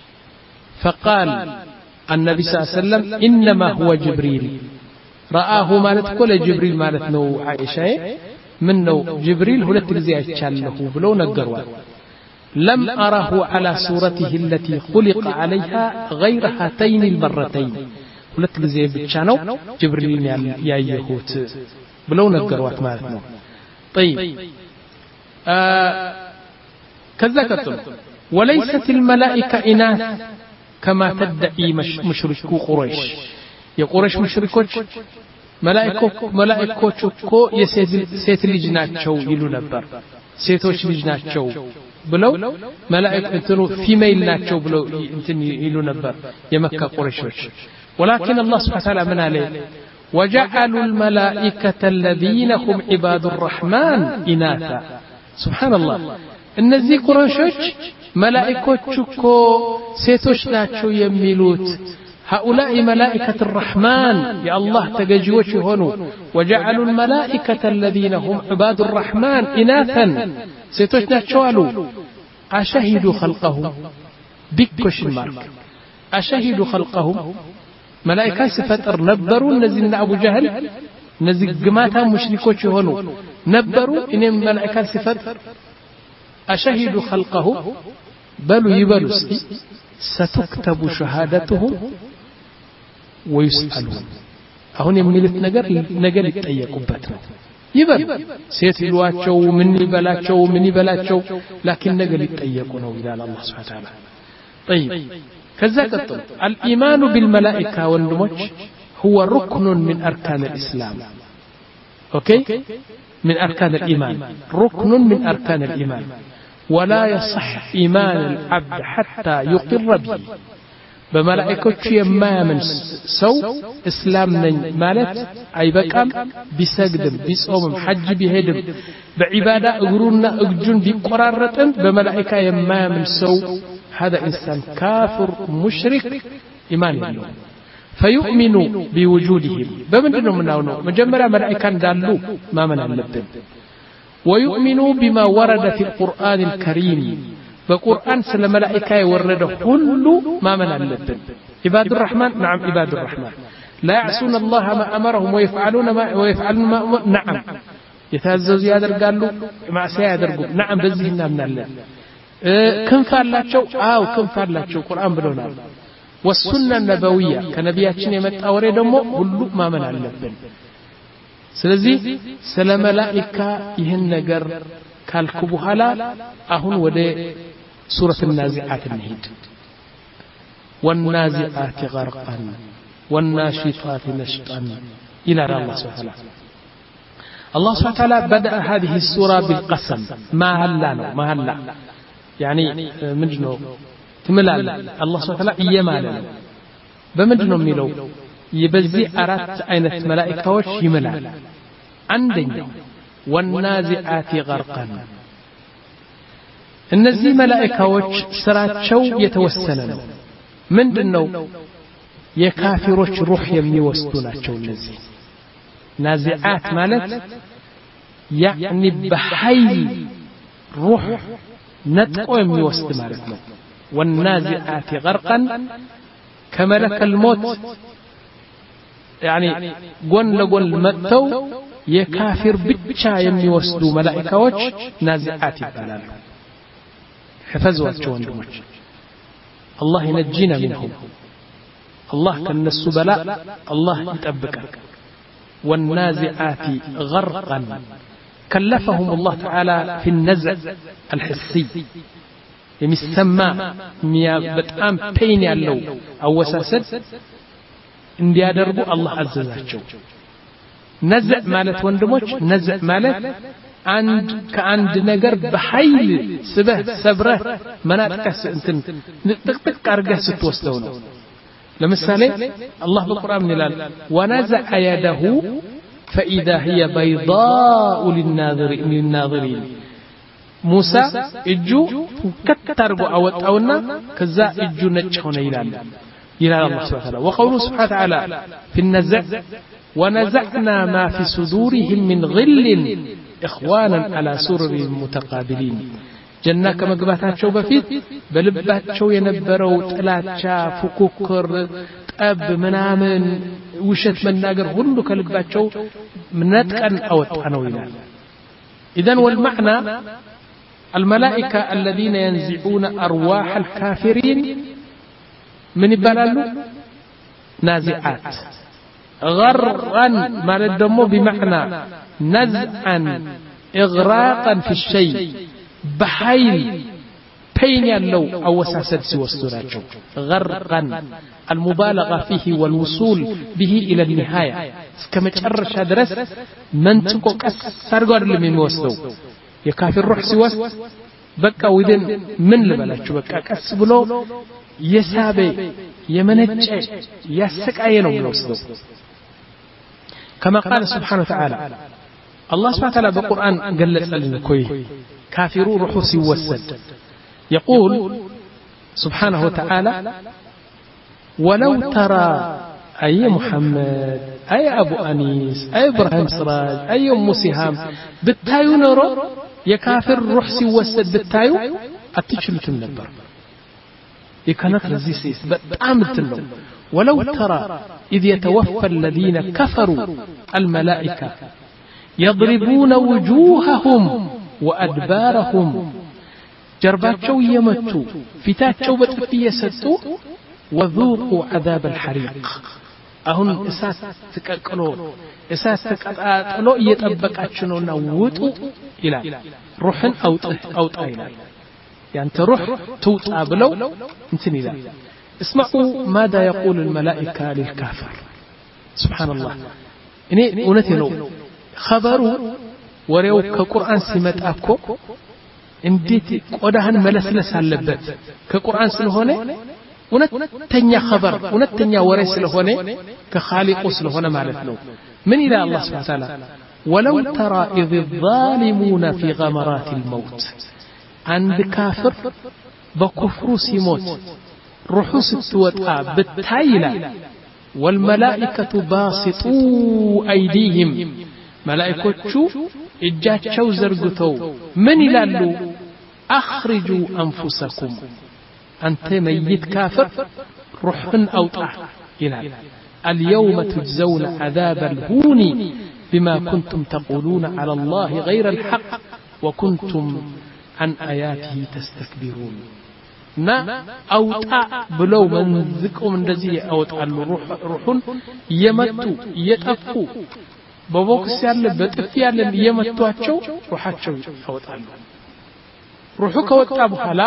فقال النبي صلى الله عليه وسلم إنما هو جبريل رآه مالت كل جبريل مالت نو عائشة منه جبريل هو لتجزي أشاله بلو نقروان لم أره على صورته التي خلق عليها غير هاتين المرتين ولتل زي بتشانو جبريل يا يهوت بلو نقروات مالتنا طيب آه كذا كتب وليست الملائكة إناث كما تدعي مش مشركو قريش يا قريش مشركوش ملائكو ملائكو كو يسيت لجناتشو يلو نبر سيتوش لجناتشو بلو ملائكة انتنو في ميل ناتشو بلو انتن يلو نبر يمكة قريشوش ولكن الله سبحانه وتعالى من عليه وجعلوا الملائكة الذين هم عباد الرحمن إناثا سبحان الله النزي قريشوش ملائكة كو سيتوش ناتشو يميلوت هؤلاء ملائكة الرحمن يا الله تجوش هنو وجعلوا الملائكة الذين هم عباد الرحمن إناثا سيتوشنا شوالو أشهدوا خلقهم بكش المارك أشهدوا خلقهم ملائكة سفتر نبروا نزلنا أبو جهل نزل جماعة مشركوش هنو نبروا إنهم ملائكة سفتر أشهدوا خلقه بلوا يبلوا ستكتب شهادتهم ويسألون أهون يميلت نجر نجر يتأيقبت يبل سيت الواتشو مني بلاتشو مني بلاتشو لكن نجر يتأيقونه إلى الله سبحانه وتعالى طيب كذا قطن الإيمان بالملائكة والنموذج هو ركن من أركان الإسلام أوكي من أركان الإيمان ركن من أركان الإيمان ولا يصح إيمان العبد حتى يقر به بملائكة يما من سو إسلام من مالت أي بكام بسجدم بصوم حج بهدم بعبادة أجرنا أجن بقرارة بملائكة يما من سو هذا إنسان كافر مشرك إيمان اليوم فيؤمن بوجودهم بمن مناونو مجمرة ملائكة دالو ما من اللبن ويؤمن بما ورد في القرآن الكريم بقرآن سلم ملائكة ورده كل ما من اللبن عباد الرحمن نعم عباد الرحمن لا يعصون الله ما أمرهم ويفعلون ما ويفعلون ما أمر نعم يتهزز يادر قالوا مع سيادر نعم بزهنا من الله اه كم فعلاتشو آو كم فعلاتشو قرآن بلونا والسنة النبوية كنبياتنا يمتأوري دمو كل ما من اللبن ስለዚህ ስለ መላእክታ ይህን ነገር ካልኩ በኋላ አሁን ወደ ሱረቱ ናዚዓት እንሂድ والنازعات غرقا والناشطات نشطا إلى الله سبحانه وتعالى الله سبحانه وتعالى بدأ هذه السورة بالقسم ما هلا ما هلا يعني منجنو تملال الله سبحانه وتعالى يمال بمنجنو ميلو يبزي أرات أينت ملائكة يملال عندنا والنازعات غرقا النزي ملائكة سرات شو يتوسنن من دنو يكافروش روح يمي وستونا شو النزي نازعات مالت يعني بحيل روح نتقو يمي وست مالتنا والنازعات غرقا كملك الموت يعني قن لقن متو يكافر بتشا يمي وسدو ملائكة نازعات البلال حفظوا الجوان الله ينجينا منهم الله كان السبلاء الله يتأبك والنازعات غرقا كلفهم الله تعالى في النزع الحسي يمي السماء ميا بتأم بين يالو أو وساسد እንዲያደርጉ አላህ አዘዛቸው ነዝዕ ማለት ወንድሞች ነዝዕ ማለት አንድ ከአንድ ነገር በኃይል ስበህ ሰብረህ መናጥቀስ እንትን ጥቅጥቅ አርገህ ስትወስደው ነው ለምሳሌ አላህ በቁርአን ይላል ወነዘዐ የደሁ فإذا هي بيضاء للناظرين موسى اجو كترغو اوطاونا كذا اجو نጭ ሆነ ይላል ይላል الله سبحانه وتعالى وقوله سبحانه وتعالى في النزع ونزعنا ما في صدورهم من غل اخوانا على سرر متقابلين جنة ከመግባታቸው በፊት በልባቸው የነበረው ጥላቻ ፉኩክር ጠብ ምናምን ውሸት መናገር ሁሉ ከልባቸው ነጥቀን አወጣ ነው ይላል اذا والمعنى الملائكة الذين ينزعون أرواح الكافرين من يبالالو نازعات غرا ما ندمو بمعنى نزعا إغراقا في الشيء بحيل بين يلو أو وساسد سوستراجو غرقا المبالغة فيه والوصول به إلى النهاية كما تشرش درس منطقو كسر قدر لمن وصلو يكافر روح سوست بقى وذن من لبلاچو بقى قس بلو يسابي يمنچ يسقاي ነው የሚወስደው كما قال سبحانه وتعالى الله سبحانه وتعالى بالقرآن ገለጸልን ኮይ كافر روح ሲወሰድ يقول سبحانه وتعالى ولو ترى أي محمد أي أبو أنيس أي إبراهيم سراج أي أم سهام بتايو نورو يكافر روح سيوسد بتايو أتشلتم نبر يكانت رزيسيس بتعاملتنو ولو ترى إذ يتوفى الذين كفروا الملائكة يضربون وجوههم وأدبارهم جرباتشو يمتو فتاتشو بتفية ستو وذوقوا عذاب الحريق أهون إساس تكالكلو إساس تكالكلو يتأبكاتشنونا ووتو إلى روح أوطه أوطه إلى يعني تروح توطع بلو انتني لا اسمعوا ماذا يقول الملائكة للكافر سبحان الله إني أونتنو خبروا وريو كقرآن سمت أبكو انديت قدهن ملسلس هاللبت كقرآن سلهونه ونتنيا خبر ونتنيا وري سلهونه كخالق سلهونه معناتنو من إلى الله سبحانه وتعالى ولو ترى إذ الظالمون في غمرات الموت عند كافر بكفر سيموت روحو ستوطا بالتايلا والملائكة باسطوا أيديهم ملائكة اجاتشو زرقتو من يلالو أخرجوا أنفسكم أنت ميت كافر روحن أوطع يلال اليوم تجزون عذاب الهون بما كنتم تقولون على الله غير الحق وكنتم عن آياته تستكبرون نا أوطع بلو من ذكو من دزي أوطع روحن يمتو يتفو ببوكس يالله بطفي يالله يمتواتشو روحاتشو أوطعلو روحك وطع بحالا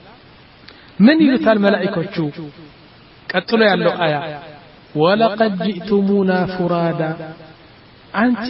من يلتال ملائكوچو قتلوا يالله آية ولقد جئتمونا فرادا أنت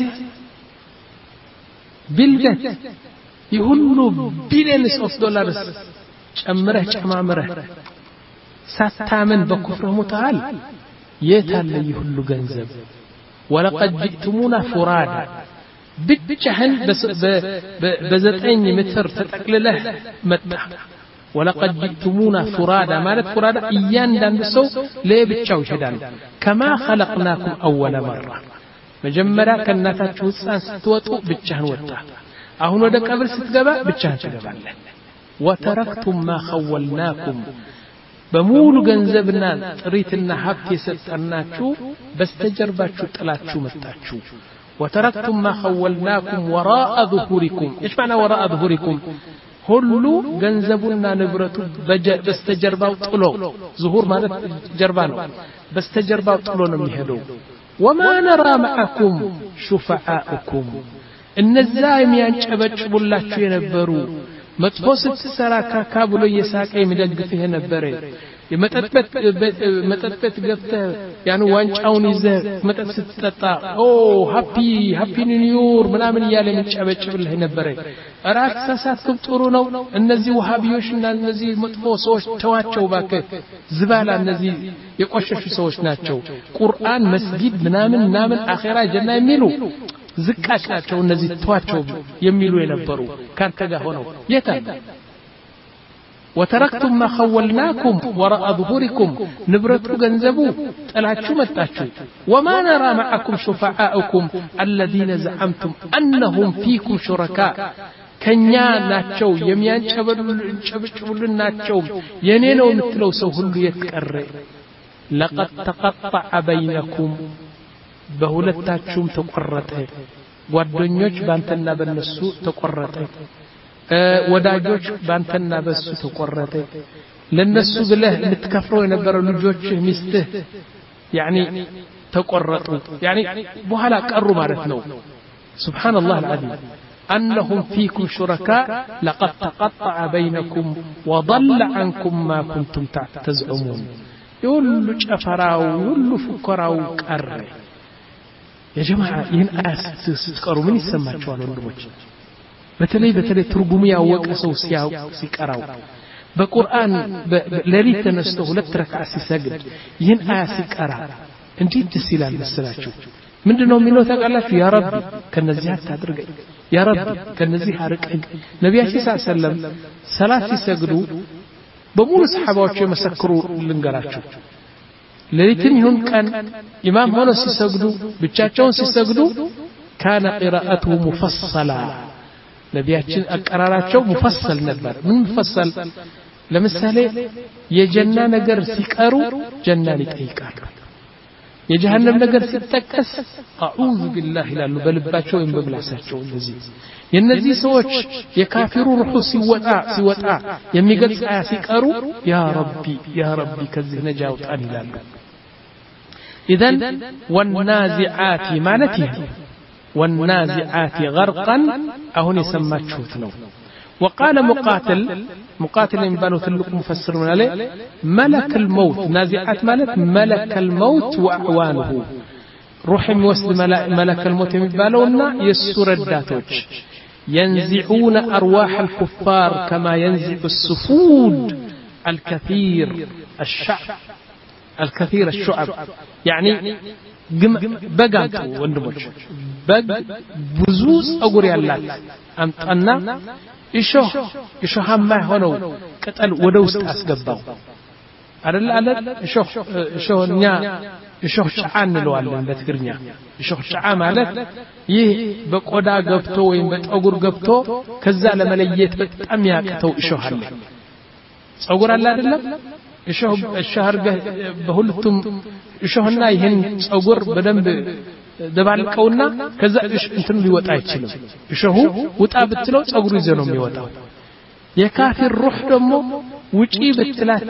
بالجت يهلو بليونس اوف دولارز ጨምረህ ጨማምረህ ሳታምን በኩፍር ሙታል የታለ ይሁሉ ገንዘብ ولقد جئتمونا فرادا ብቻህን በዘጠኝ ሜትር ተጠቅልለህ መጣ ولقد جئتمونا فرادا ማለት فرادا እያንዳንዱ ሰው ለብቻው ይሄዳል كما خلقناكم اول مره መጀመሪያ ከናታችሁ ህፃን ስትወጡ ብቻህን ወጣ አሁን ወደ ቀብር ስትገባ ብቻህን ትገባለህ وتركتم ما خولناكم በሙሉ ገንዘብና ጥሪትና ሀብት የሰጠናችሁ በስተጀርባችሁ ጥላችሁ መጣችሁ وتركتم ما خولناكم وراء ظهوركم ايش معنى وراء ظهوركم ሁሉ ገንዘቡና ንብረቱ በስተጀርባው ጥሎ ظهور ማለት ጀርባ ነው በስተጀርባው ጥሎ ነው የሚሄደው وما نرى معكم شفعاءكم እነዛ የሚያንጨበጭቡላችሁ የነበሩ መጥፎ ስትሰራ ካካ ብሎ እየሳቀ የሚደግፍህ ነበር የመጠጥበት መጠጥበት ገብተህ ያን ዋንጫውን ይዘህ መጠጥ ስትጠጣ ኦ ሃፒ ሃፒ ኒው ይር ምናምን እያለ የሚጨበጭብልህ ነበር አራት ሰዓት ጥሩ ነው እነዚህ ወሃቢዮችና እነዚህ መጥፎ ሰዎች ተዋቸው ባከ ዝባላ እነዚህ የቆሸሹ ሰዎች ናቸው ቁርአን መስጊድ ምናምን ምናምን አኺራ ጀና የሚሉ ዝቃጭ ናቸው እነዚህ ተዋቸው የሚሉ የነበሩ ካንተ ጋር ሆነው የታል وتركتم ما خولناكم وراء ظهوركم نبرتوا ገንዘቡ ጥላችሁ መጣችሁ وما نرى معكم شفعاءكم الذين زعمتم أنهم فيكم شركاء ከኛ ናቸው የሚያንጨበጭቡልን ናቸው የኔ ነው የምትለው ሰው ሁሉ የተቀረ لقد تقطع بينكم በሁለታችሁም ተቆረጠ ጓደኞች ባንተና በነሱ ተቆረጠ ወዳጆች ባንተና በሱ ተቆረጠ ለነሱ ብለህ የምትከፍረው የነበረው ልጆች ሚስትህ يعني ተቆረጡ يعني በኋላ ቀሩ ማለት ነው سبحان الله العظيم أنهم فيكم شركاء لقد تقطع بينكم وضل عنكم ما كنتم تزعمون يقول شفراو يقول فكراو قر يا جماعة ين آس تقروا من يسمعوا ወንድሞች በተለይ በተለይ ትርጉሙ ያወቀ ሰው ሲያው ሲቀራው በቁርአን ለሊት ተነስቶ ሁለት ረካዓ ሲሰግድ ይህን አያ ሲቀራ እንዴት ደስ ይላል መሰላችሁ ምንድነው የሚለው ታውቃላችሁ ያ ረቢ ከነዚህ አታድርገኝ ያ ረቢ ከነዚህ አርቀኝ ነብያችን ሰለላሁ ዐለይሂ ወሰለም ሰላት ሲሰግዱ በሙሉ ሰሃባዎች የመሰክሩ ልንገራችሁ ለሊትም ይሁን ቀን ኢማም ሆነው ሲሰግዱ ብቻቸውን ሲሰግዱ كان قراءته مفصلا ነብያችን አቀራራቸው ሙፈሰል ነበር ምን ሙፈሰል ለምሳሌ የጀና ነገር ሲቀሩ ጀናን ይጠይቃሉ የጀሃነም ነገር ሲጠቀስ አዑዙ ቢላህ ይላሉ በልባቸው ወይም በምላሳቸው እንደዚህ የነዚህ ሰዎች የካፊሩ ሩህ ሲወጣ ሲወጣ የሚገልጽ አያ ሲቀሩ ያ ረቢ ያ ረቢ ከዚህ ነጃ አውጣን ይላሉ ኢዘን ወናዚዓቲ ማለት ይሄ والنازعات غرقا أهون يسمى نو وقال مقاتل مقاتل ينبانو تلك مفسر من عليه ملك الموت نازعات ملك ملك الموت وأعوانه روح موسل ملك الموت ينبانونا يسور الداتوج ينزعون أرواح الكفار كما ينزع السفود الكثير الشعب الكثير الشعب يعني በጋንቱ ወንድሞች በግ ብዙ ጸጉር ያላት አምጣና እሾህ እሾሃማ ሆነው ቅጠል ወደ ውስጥ አስገባው አይደል አለ እሾህ እሾህኛ እሾህ ጫን እንለዋለን በትግርኛ እሾህ ጫ ማለት ይህ በቆዳ ገብቶ ወይም በጸጉር ገብቶ ከዛ ለመለየት በጣም ያቅተው እሾህ አለ ጸጉር አለ አይደለም እሾህ ሻርገ በሁለቱም እሾህና ይሄን ጸጉር በደንብ ደባልቀውና ከዛ እንትን ሊወጣ አይችልም እሾሁ ውጣ ብትለው ጸጉሩ ይዘ ነው የሚወጣው የካፊር ሩህ ደግሞ ውጪ ብትላት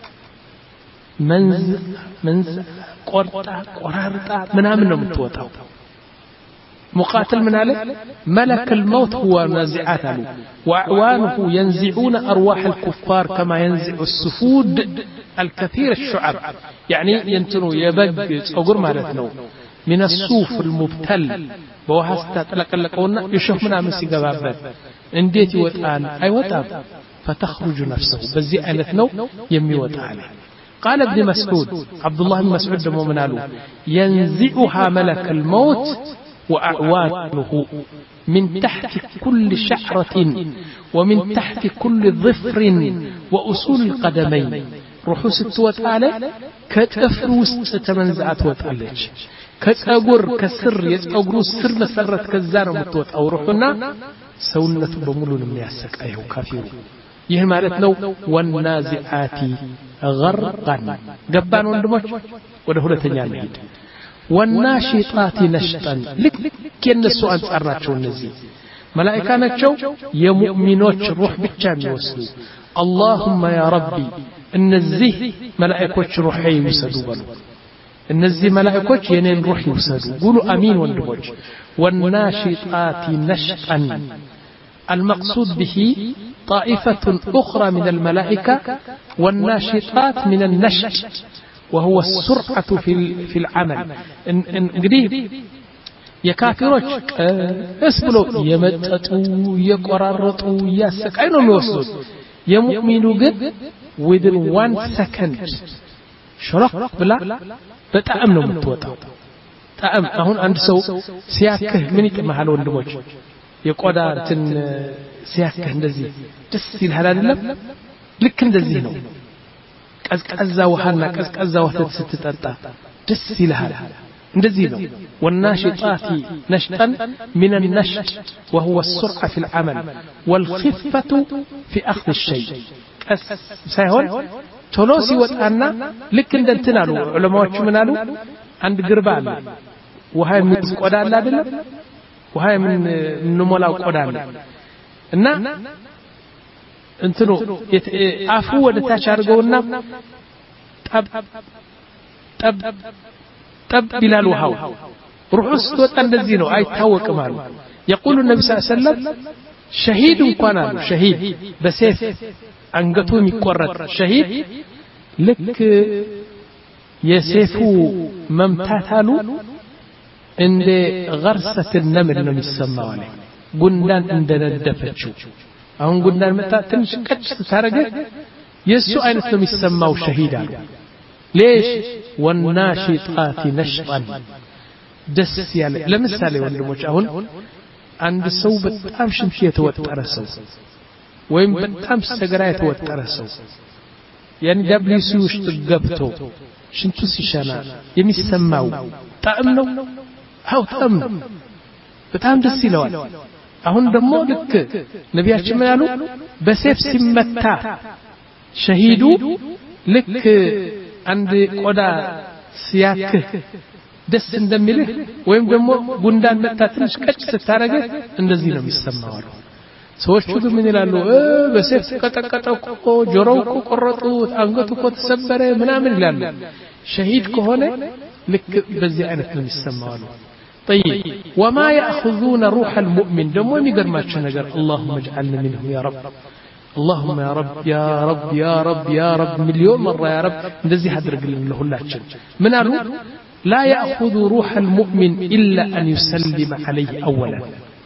መንዝ መንዝ ቆርጣ ቆራርጣ ምናምን ነው የምትወጣው مقاتل من عليه ملك الموت هو نازعات له وأعوانه ينزعون أرواح الكفار كما ينزع السفود الكثير الشعب يعني ينتنوا يبق أقر مالتنا من الصوف المبتل بوحستا تلقلقونا يشوف منا من سيقبابات انديتي وطان أي وطان فتخرج نفسه بزي آلتنا يمي وطان قال ابن مسعود عبد الله بن مسعود دمو منالو ينزعها ملك الموت وأعوانه من تحت كل شعرة ومن تحت كل ظفر وأصول القدمين روحو ستوات على كتفر وسط منزعات وتعلج كتأقر كسر يتأقر السر مسرت كزار متوت أو روحنا سونة بمولون من ياسك أيه كافر ይህ ማለት ነው والنازعات غرقا ገባን ወንድሞች ወደ ሁለተኛ እንሂድ والناشطات نشطا لك የነሱ አንጻር ናቸው እነዚህ መላእክታ ናቸው የሙእሚኖች ሩህ ብቻ የሚወስዱ اللهم يا ربي እነዚህ መላእክቶች ሩህ ይወስዱ በሉ እነዚህ መላእክቶች የኔን ሩህ ይወስዱ ጉሉ አሚን ወንድሞች والناشطات نشطا المقصود به طائفة أخرى من الملائكة والناشطات من النشط وهو السرعة في في العمل إن قريب يكافروش اسبلو يمتطوا يقررطوا يسقينوا يوصلوا يمؤمنوا قد within one second شرق بلا بتأمنوا متوتاو ጣዕም አሁን አንድ ሰው ሲያክህ ምን ይጥማሃል ወንድሞች የቆዳ እንትን ሲያክህ እንደዚህ ደስ ይልሃል አይደለም ልክ እንደዚህ ነው ቀዝቃዛ ውሃና ቀዝቃዛ ወተት ስትጠጣ ደስ ይልሃል እንደዚህ ነው والناشطات نشطا من النشط وهو السرعة في العمل والخفة في أخذ الشيء ሳይሆን ቶሎ ሲወጣና ልክ እንደንትን አሉ ዑለማዎቹ ምን አሉ አንድ ግርባ አለ ውሃ የሚይዝ ቆዳ አለ አይደለም ውሃ የምንሞላው ቆዳ አለ እና እንትኑ አፉ ወደ ታች አድርገውና ጠብ ጠብ ጠብ ይላል ውሃው ሩህ ስትወጣ እንደዚህ ነው አይታወቅም አሉ يقول النبي صلى الله عليه وسلم شهيد እንኳን አሉ شهيد በሰይፍ አንገቱ የሚቆረጥ شهيد ልክ የሰይፉ መምታት አሉ እንደ غرسة النمل ነው የሚሰማው አለ ጉንዳን እንደነደፈችው አሁን ጉንዳን መታ ትንሽ ቀጭ ታረገ የሱ አይነት ነው የሚሰማው شهيد አሉ ليش والناشطات نشطا ደስ ያለ ለምሳሌ ወንድሞች አሁን አንድ ሰው በጣም ሽምሽ የተወጠረ ሰው ወይም በጣም ሰገራ የተወጠረ ሰው ያን ደብሊሲ ውስጥ ገብቶ ሽንቱ ሲሸና የሚሰማው ጣዕም ነው አው ጣዕም ነው በጣም ደስ ይለዋል አሁን ደግሞ ልክ ነቢያችን ምን ያሉ በሰይፍ ሲመታ ሸሂዱ ልክ አንድ ቆዳ ሲያክህ ደስ እንደሚልህ ወይም ደግሞ ጉንዳን መታ ትንሽ ቀጭ ስታረገ እንደዚህ ነው የሚሰማው ሰዎቹ ግን ምን ይላሉ በሰይፍ ቀጠቀጠው እኮ ጆሮው እኮ ቆረጡት አንገቱ እኮ ተሰበረ ምናምን ይላሉ ሸሂድ ከሆነ ልክ በዚህ አይነት ነው የሚሰማው طيب وما ياخذون روح المؤمن دم የሚገርማችሁ ነገር اللهم اجعلنا منهم يا رب اللهم يا رب يا رب يا رب يا رب مليون مره يا رب እንደዚህ አድርግልን ለሁላችን ምን አሉ لا ياخذ روح المؤمن الا ان يسلم عليه اولا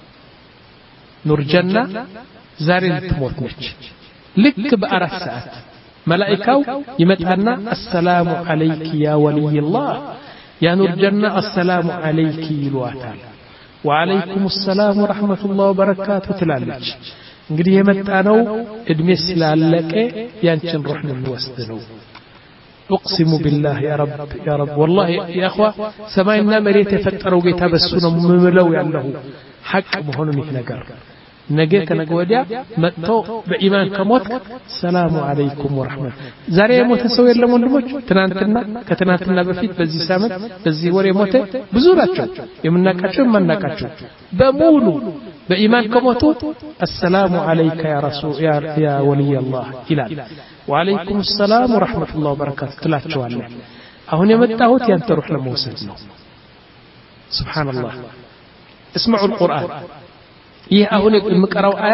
نور جنة زارين تموت نج لك بأربع ساعات ملائكة يمتعنا السلام عليك يا ولي الله يا نور جنة السلام عليك الواتال وعليكم السلام ورحمة الله وبركاته تلالج እንግዲህ የመጣነው እድሜ ስላለቀ ያንቺን روح ነው ወስደነው اقسم بالله يا رب يا رب والله يا اخوه سماينا مريت يفطروا ጌታ በሱ ነው ምምለው ያለው ሐቅ መሆኑን ይነገር ነገ ከነገ ወዲያ መጥቶ በኢማን ከሞት ሰላሙ አለይኩም ወራህመት ዛሬ የሞተ ሰው የለም ወንድሞች ትናንትና ከትናንትና በፊት በዚህ ሳምንት በዚህ ወር የሞተ ብዙ ናቸው የምናቃቸው የማናቃቸው በሙሉ በኢማን ከሞቱ السلام عليك يا رسول يا يا ولي الله ይላል وعليكم السلام ورحمه الله وبركاته ትላቸዋለህ አሁን የመጣሁት ያንተ ሩህ ለመውሰድ ነው سبحان الله اسمعوا القرآن ይህ አሁን የምቀራው አያ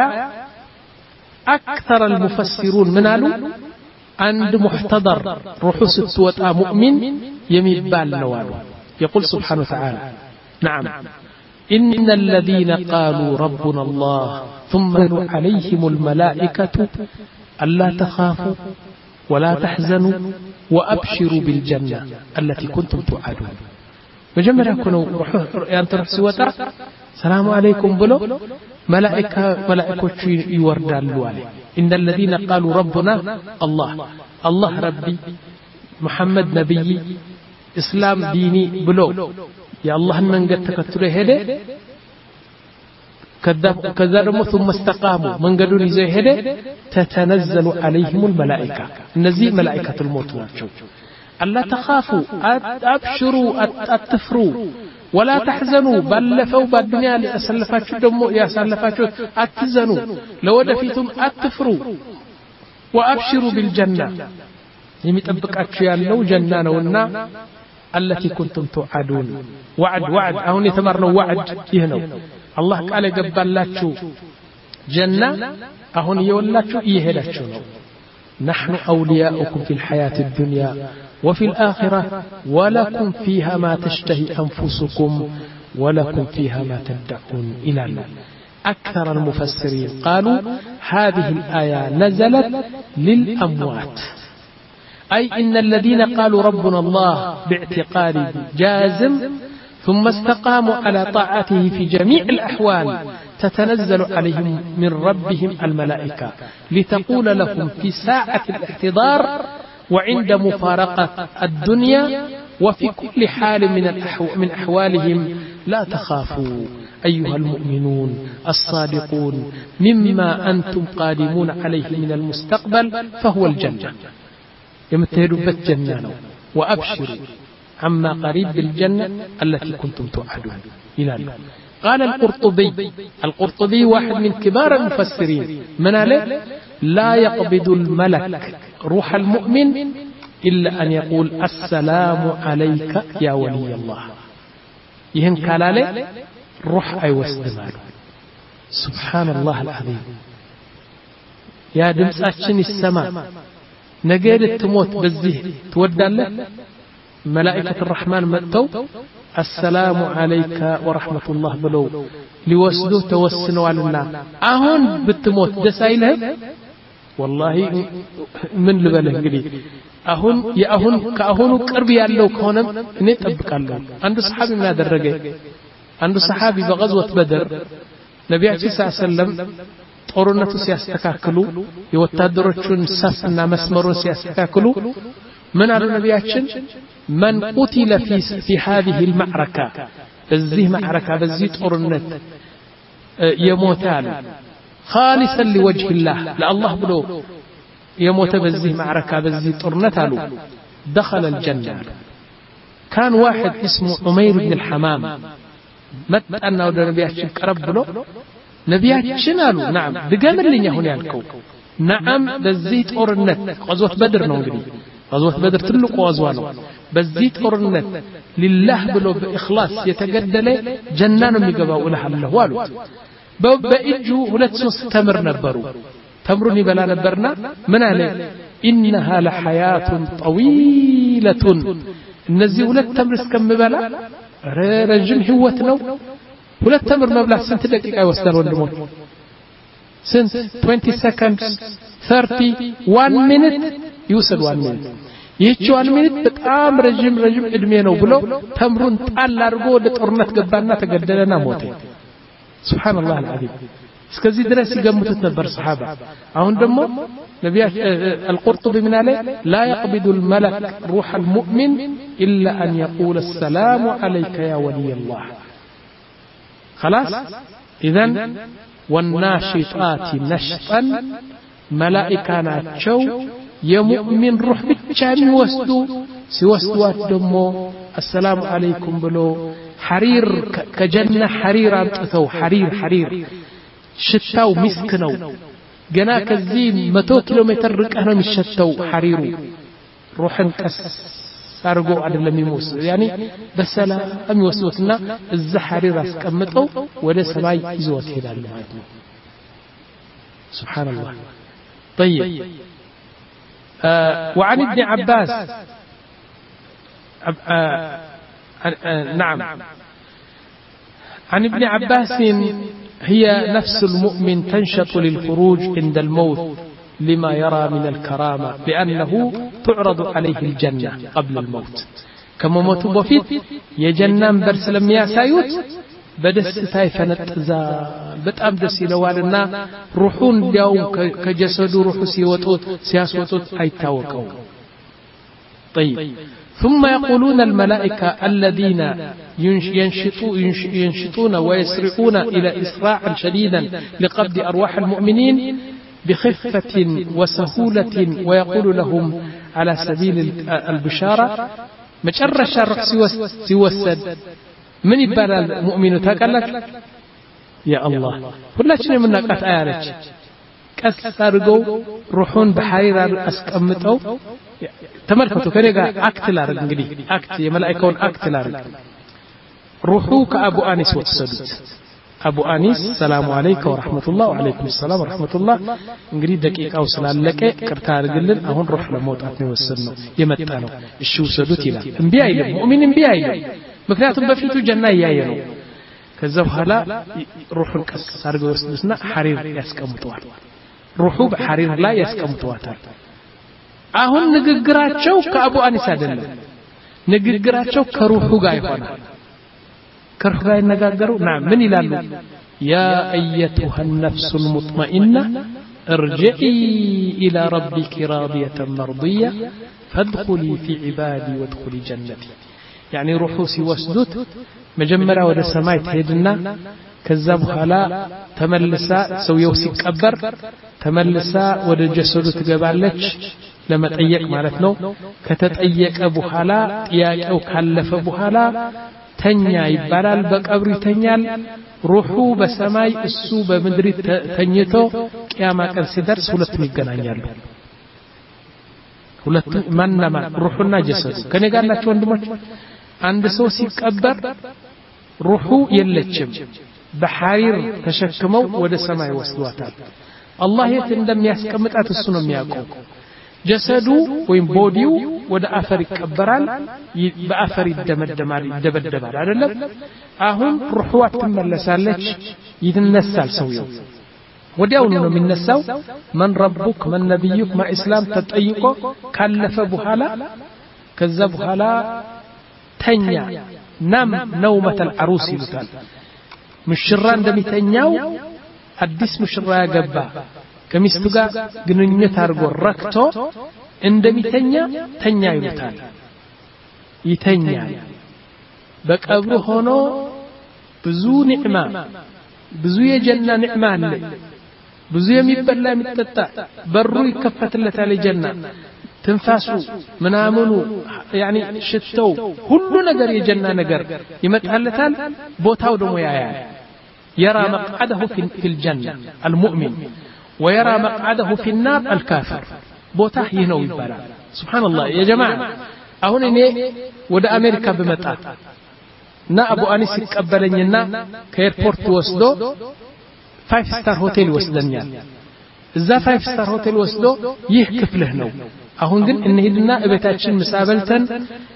أكثر المفسرون من قالوا عند محتضر روح ስትወጣ مؤمن የሚባል ነው አሉ يقول سبحانه وتعالى نعم إن الذين قالوا ربنا الله ثم عليهم الملائكة ألا تخافوا ولا تحزنوا وأبشروا بالجنة التي كنتم توعدون مجمّر يكونوا ينترح سوتا السلام عليكم بلو ملائكة ملائكة يوردالوا عليه إن الذين قالوا ربنا الله الله ربي محمد نبي إسلام ديني بلو يا الله من قد تكتله هده كذا ثم استقاموا من قدوا زي هده تتنزل عليهم الملائكة النزي ملائكة الموت ناتشو ألا تخافوا أبشروا أتفروا ولا تحزنوا بلفوا بالدنيا لأسلفاتشو دمو يا سلفاتشو أتزنوا لو دفيتم أتفروا وأبشروا بالجنة يمتبقاتشو يالو جنان ونا التي كنتم توعدون وعد وعد أهون يتمرنوا وعد يهنو الله قال قبلاتشو جنة أهون يولاتشو يهلاتشو نحن أولياؤكم في الحياة الدنيا وفي الآخرة ولكم فيها ما تشتهي أنفسكم ولكم فيها ما تدعون إلى الله أكثر المفسرين قالوا هذه الآية نزلت للأموات أي إن الذين قالوا ربنا الله باعتقاد جازم ثم استقاموا على طاعته في جميع الأحوال تتنزل عليهم من ربهم الملائكة لتقول لهم في ساعة الاحتضار وعند مفارقة الدنيا وفي كل حال من, الأحو من أحوالهم لا تخافوا أيها المؤمنون الصادقون مما أنتم قادمون عليه من المستقبل فهو الجنة يمتهدوا بالجنة وأبشروا عما قريب بالجنة التي كنتم توعدون إلى الله. قال القرطبي القرطبي واحد من كبار المفسرين من عليه لا يقبض الملك روح المؤمن إلا أن يقول السلام عليك يا ولي الله يهن كالالي روح أي وسدمال سبحان الله العظيم يا دمساتشن السماء نجد تموت بالزيه تودى له ملائكة الرحمن متو السلام عليك ورحمة الله بلو لوسدو توسنوا لنا أهون بالتموت دسائله والله من لبله قليل أهون يا أهون كأهون قرب يالله كونم نتبك الله عند صحابي ما درجه عند صحابي بغزوة بدر نبي عليه الصلاة والسلام ጦርነቱ ሲያስተካክሉ የወታደሮቹን ሰፍና መስመሩን ሲያስተካክሉ ምን አሉ ነቢያችን من قتل في في هذه المعركة በዚህ معركة በዚህ ጦርነት የሞታል خالصا لوجه الله لله ብሎ የሞተ በዚህ معركة በዚህ ጦርነት አሉ دخل الجنة كان واحد اسمه عمير بن الحمام መጣና ወደ ነቢያችን ቀረብ ብሎ ነቢያችን አሉ نعم ድገምልኝ አሁን ያልከው نعم በዚህ ጦርነት غزوة بدر ነው እንግዲህ غزوة بدر ትልቁ غزوة ነው በዚህ ጦርነት لله ብሎ በእخلاص የተገደለ ጀና ነው የሚገባው እልሃለሁ አሉት በእጁ ሁለት ሶስት ተምር ነበሩ ተምሩን ይበላ ነበርና ምን አለ إنها لحياة طويلة እነዚህ ሁለት ተምር እስከምበላ ረጅም ህይወት ነው ሁለት ተምር መብላት ስንት ደቂቃ ይወስዳል ወንድሞች ስንት twenty seconds thirty one minute ይወስድ one minute ይህች one minute በጣም ረጅም ረጅም እድሜ ነው ብሎ ተምሩን ጣል አድርጎ ወደ ጦርነት ገባና ተገደለና ሞተ ሱብሃንአላህ አልዓዚም እስከዚህ ድረስ ይገምቱት ነበር ሰሃባ አሁን ደግሞ ነቢያችን القرطبي من عليه لا يقبض الملك روح المؤمن إلا أن يقول السلام عليك يا ولي الله خلاص إذن والناشطات نشطا ملائكة ناتشو يمؤمن روح بتشامي وسدو سوسدوات دمو السلام عليكم بلو حرير كجنة حرير أنتثو حرير حرير شتاو مسكنو جنا كزين متو كيلومتر رقه ነው የሚሸተው حريرو روحن قس አርጎ አይደለም የሚሞስ يعني በሰላም ይወስዱትና እዛ حرير አስቀምጠው ወደ ሰማይ ይዘውት ይሄዳል ማለት ነው سبحان الله طيب آه وعن ابن عباس آه آه نعم عن ابن عباس هي نفس المؤمن تنشط للخروج عند الموت لما يرى من الكرامة لأنه تعرض عليه الجنة قبل الموت كما موت بفيت يجنن برسلم يا سايوت بدستاي فنتزا بتام دس يلوالنا روحون دياو كجسد روح سيوتوت سياسوتوت ايتاوكو طيب ثم يقولون الملائكة الذين ينشطون ويسرعون إلى إسراع شديدا لقبض أرواح المؤمنين بخفة وسهولة ويقول لهم على سبيل البشارة مجرش الروح سيوسد من يبال المؤمن تاكلك يا الله كلها شيء من نقاط آيات كسرقوا روحون بحرير أسكمتوا تملكتوا كنيغا أكت لارق انجلي أكت يملائكون أكت لارق روحوا كأبو آنيس وتسدد أبو آنيس السلام عليكم ورحمة الله وعليكم السلام ورحمة الله انجلي دقيقة أو سلام لك كرتار قلن أهون روح لموت أتني والسنة يمتانو الشو سدوت إلى انبياء إلى مؤمن انبياء إلى مكناتهم بفيتو جنة ياينو كذب هلا روح الكس سارقوا وسدسنا حرير يسكمتوال روحوا بحرير لا يسكمتوال አሁን ንግግራቸው ከአቡ አኒስ አይደለም ንግግራቸው ከሩሑ ጋር ይሆናል ከሩህ ጋር ይነጋገሩ نعم ምን ይላሉ يا ايتها النفس المطمئنه ارجعي الى ربك راضيه مرضيه فادخلي في عبادي وادخلي جنتي يعني روحو ሲወስዱት መጀመሪያ ወደ ሰማይ ትሄድና ከዛ በኋላ ተመልሳ ሰውየው ሲቀበር ተመልሳ ወደ ጀሰዱ ትገባለች ለመጠየቅ ማለት ነው ከተጠየቀ በኋላ ጥያቄው ካለፈ በኋላ ተኛ ይባላል በቀብሩ ይተኛል ሩሑ በሰማይ እሱ በምድር ተኝቶ ቂያማ ቀን ሲደርስ ሁለቱም ይገናኛሉ ሁለቱም ማንናማ ሩሑና ጀሰዱ ከኔ ጋር ናቸው ወንድሞች አንድ ሰው ሲቀበር ሩሑ የለችም በሐሪር ተሸክመው ወደ ሰማይ ወስዷታል አላህ የት እንደሚያስቀምጣት እሱ ነው የሚያውቀው ጀሰዱ ወይም ቦዲው ወደ አፈር ይቀበራል በአፈር ይደመደማል ይደበደባል አይደለም አሁን ሩህዋ ትመለሳለች ይተነሳል ሰውየው ወዲያው ነው የሚነሳው ማን ረቡክ ማን ነብዩክ ማ እስላም ተጠይቆ ካለፈ በኋላ ከዛ በኋላ ተኛ ናም ነውመተል አሩስ ይሉታል ሙሽራ እንደሚተኛው አዲስ ሙሽራ ያገባ ከሚስቱ ጋር ግንኙነት አድርጎ ረክቶ እንደሚተኛ ተኛ ይሉታል ይተኛል በቀብሩ ሆኖ ብዙ ኒዕማ ብዙ የጀና ኒዕማ አለ ብዙ የሚበላ የሚጠጣ በሩ ይከፈትለታል የጀና ትንፋሱ ምናምኑ ያኒ ሽተው ሁሉ ነገር የጀና ነገር ይመጣለታል ቦታው ደግሞ ያያል يرى مقعده في الجنة المؤمن ويرى مقعده في النار الكافر بوتاه ينو يبالا سبحان الله يا جماعة أهون إني ودا أمريكا بمتات نا أبو أنيس يقبلنينا كايربورت وسدو فايف ستار هوتيل وسدنيا إذا فايف ستار هوتيل وسدو يه كفله نو አሁን ግን እንሄድና እቤታችን መሳበልተን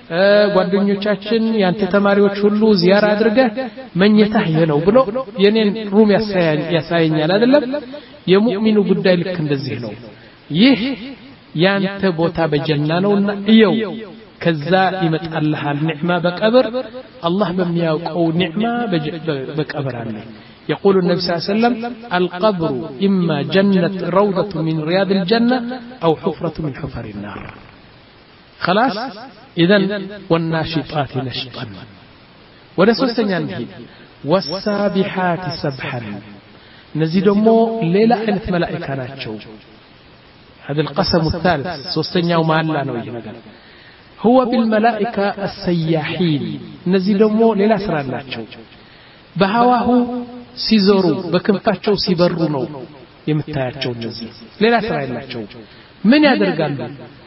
ጓደኞቻችን ያንተ ተማሪዎች ሁሉ ዚያራ አድርገህ መኝታህ ይሄ ነው ብሎ የኔን ሩም ያሳየኛል አይደለም የሙእሚኑ ጉዳይ ልክ እንደዚህ ነው ይህ ያንተ ቦታ በጀና ነውና እየው ከዛ ይመጣልሃል ኒዕማ በቀብር አላህ በሚያውቀው ኒዕማ በቀብር አለ يقول النبي صلى الله عليه وسلم القبر إما جنة روضة من رياض الجنة أو حفرة من حفر النار خلاص إذن والناشطات نشطا ورسول ينهي والسابحات سبحا نزيد مو ليلة حلت ملائكة ناتشو هذا القسم الثالث سوستن يوم الله نويه هو بالملائكة السياحين نزيد مو ليلة سرى ناتشو بهواه ሲዞሩ በክንፋቸው ሲበሩ ነው የምታያቸው እነዚህ ሌላ ስራ የላቸው ምን ያደርጋሉ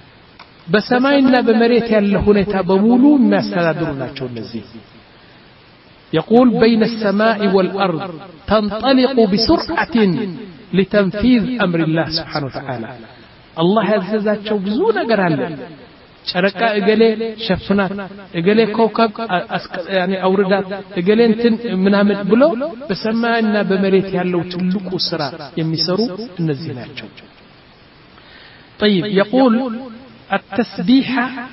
በሰማይና በመሬት ያለ ሁኔታ በሙሉ የሚያስተዳድሩ ናቸው እነዚህ يقول بين السماء والأرض تنطلق بسرعة لتنفيذ أمر الله سبحانه وتعالى الله يعززاቸው ብዙ ነገር አለ ጨረቃ እገሌ ሸፍናት እገሌ ኮከብ ያኒ አውርዳት እገሌ እንትን ምናምን ብሎ በሰማይና በመሬት ያለው ትልቁ ስራ የሚሰሩ እነዚህ ናቸው طيب يقول التسبيح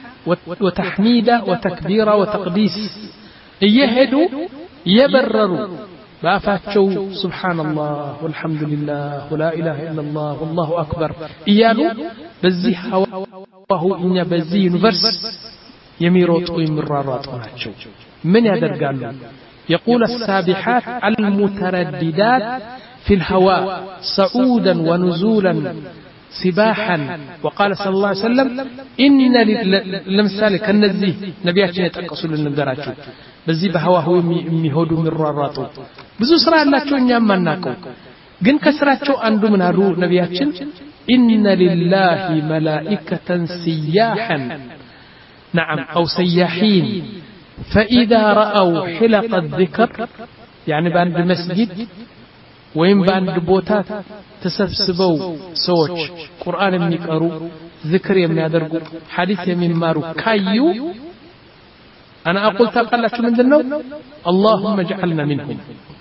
وتحميد وتكبير وتقديس يهدوا يبرروا بافاتشو سبحان الله والحمد لله ولا اله الا الله والله اكبر ايالو بزي هو إن بزي يونيفرس يميروت ويمرارات ناتشو من يدرقالو يقول السابحات المترددات في الهواء صعودا ونزولا سباحا وقال صلى الله عليه وسلم إن لمثالك النزيه نبياتنا يتقصوا للنقراتشو بزي بهواه يميهودو مراراتو بزو سرع اللاتشو إنيام مناكو قن كسراتشو أندو من هارو نبياتشن إن لله ملائكة سياحا نعم أو سياحين فإذا رأوا حلق الذكر يعني بان بمسجد وين بان بوتات تسبسبوا سوتش قرآن يقروا ذكر يميادرقوا حديث يميماروا كايو أنا أقول تقلت من دنو اللهم اجعلنا منهم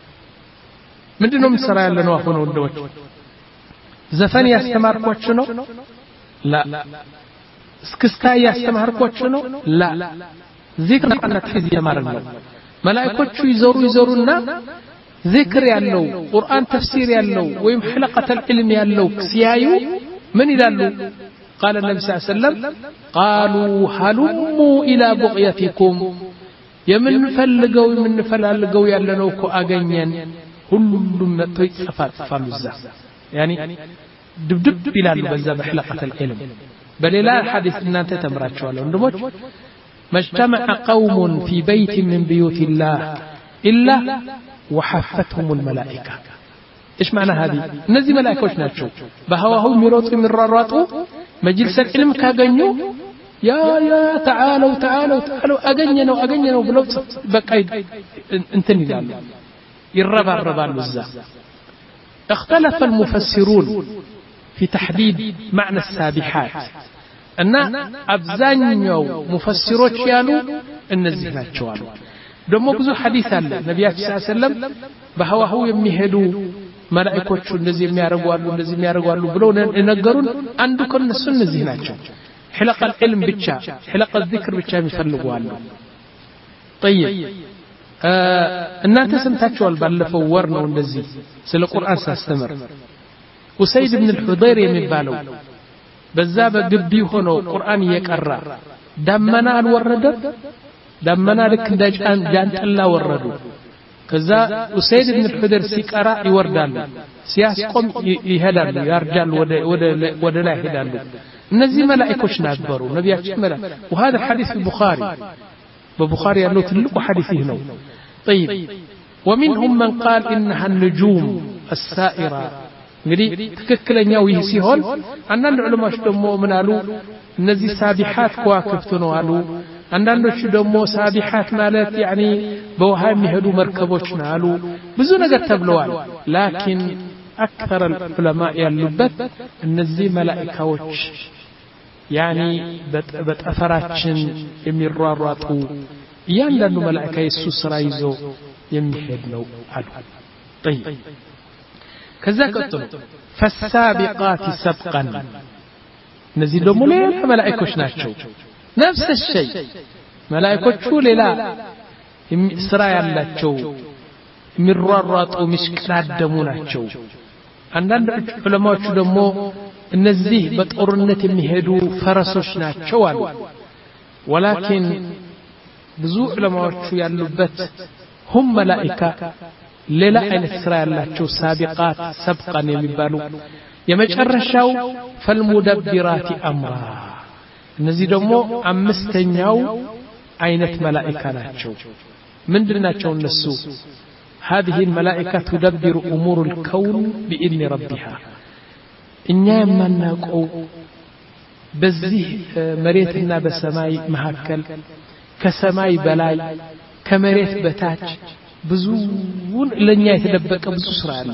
من دنو من سرايا لنواخون ودوش زفن ያስተማርኳችሁ ነው لا እስክስታ ያስተማርኳችሁ ነው لا ذكر እና ተሕዚዝ የማረን ነው መላእክቶቹ ይዞሩ ይዞሩና ذكر ያለው ቁርአን ተፍሲር ያለው ወይም حلقة العلم ያለው ሲያዩ ምን ይላሉ قال النبي صلى الله عليه وسلم قالوا هلموا الى بغيتكم የምንፈልገው የምንፈልገው ያለነው እኮ አገኘን ሁሉም መጥቶ ይጽፋፋሉ እዛ يعني ድብድብ ይላሉ በዛ በحلقة العلم በሌላ ሐዲስ እናንተ ተምራችኋል ወንድሞች مجتمع قوم في بيت من بيوت الله إلا وحفتهم الملائكة إيش معنى هذه نزي ملائكة ناتشو بهواهم يروطوا يمررطوا مجلس العلم كاغنيو يا يا تعالوا تعالوا تعالوا أغنينوا أغنينوا بلو بقى انتني قالوا يربى الربى الوزا اختلف المفسرون في تحديد معنى السابحات أن أبزانيو مفسروች ያሉ እነዚህ ናቸው አሉ ደግሞ ብዙ ሐዲስ አለ ነብያችን ሰለላሁ ዐለይሂ ወሰለም በህዋሁ የሚሄዱ መላእክቶቹ እንደዚህ የሚያረጉ አሉ እንደዚህ የሚያረጉ አሉ ብለው ነገሩን አንዱ ከነሱ እነዚህ ናቸው حلقة العلم ብቻ حلقة الذكر ብቻ የሚፈልጉ አሉ طيب እናንተ ሰምታችኋል ባለፈው ወር ነው እንደዚህ ስለ ቁርአን ሳስተምር ኡሰይድ ኢብኑ አልሁደይር የሚባለው በዛ በግቢ ሆኖ ቁርአን እየቀራ ዳመና አልወረደ ዳመና ልክ እንደጫን ጃንጥላ ወረዱ ከዛ ኡሰይድ ኢብኑ አልሁደይር ሲቀራ ይወርዳሉ ሲያስቆም ይሄዳሉ ያርጃሉ ወደ ወደ ወደ ላይ ይሄዳሉ እነዚህ መላእክቶች ነበሩ ነብያችን መላ وهذا الحديث في البخاري በቡኻሪ ያለው ትልቁ ሐዲስ ይህ ነው طيب ومنهم من قال انها النجوم السائره እንግዲህ ትክክለኛው ይህ ሲሆን አንዳንድ ዑለማዎች ደግሞ ምን አሉ እነዚህ ሳቢሃት ከዋክብት ነው አሉ አንዳንዶቹ ደግሞ ሳቢሃት ማለት يعني በውሃ የሚሄዱ መርከቦች ነው አሉ ብዙ ነገር ተብለዋል لكن اكثر العلماء ያሉበት እነዚህ መላእክቶች يعني በጠፈራችን የሚሯሯጡ እያንዳንዱ መላእክት የሱ ስራ ይዞ የሚሄድ ነው አሉ طيب ከዛ ቀጥሎ فالسابقات سبقا እነዚህ ደግሞ ሌላ መላእክቶች ናቸው نفس الشيء መላእክቶቹ ሌላ ስራ ያላቸው የሚሯሯጡ ምስቅላደሙ ናቸው አንዳንድ ዑለማዎቹ ደግሞ እነዚህ በጦርነት የሚሄዱ ፈረሶች ናቸው አሉ ولكن ብዙ ዑለማዎቹ ያሉበት هم ملائكة ሌላ አይነት ስራ ያላቸው ሳቢቃት ሰብቀን የሚባሉ የመጨረሻው ፈልሙደብራቲ አምራ እነዚህ ደግሞ አምስተኛው አይነት መላእክት ናቸው ምንድናቸው እነሱ هذه الملائكة تدبر أمور الكون بإذن ربها እኛ የማናውቀው በዚህ መሬትና በሰማይ መካከል ከሰማይ በላይ ከመሬት በታች ብዙውን ለኛ የተደበቀ ብዙ ስራ አለ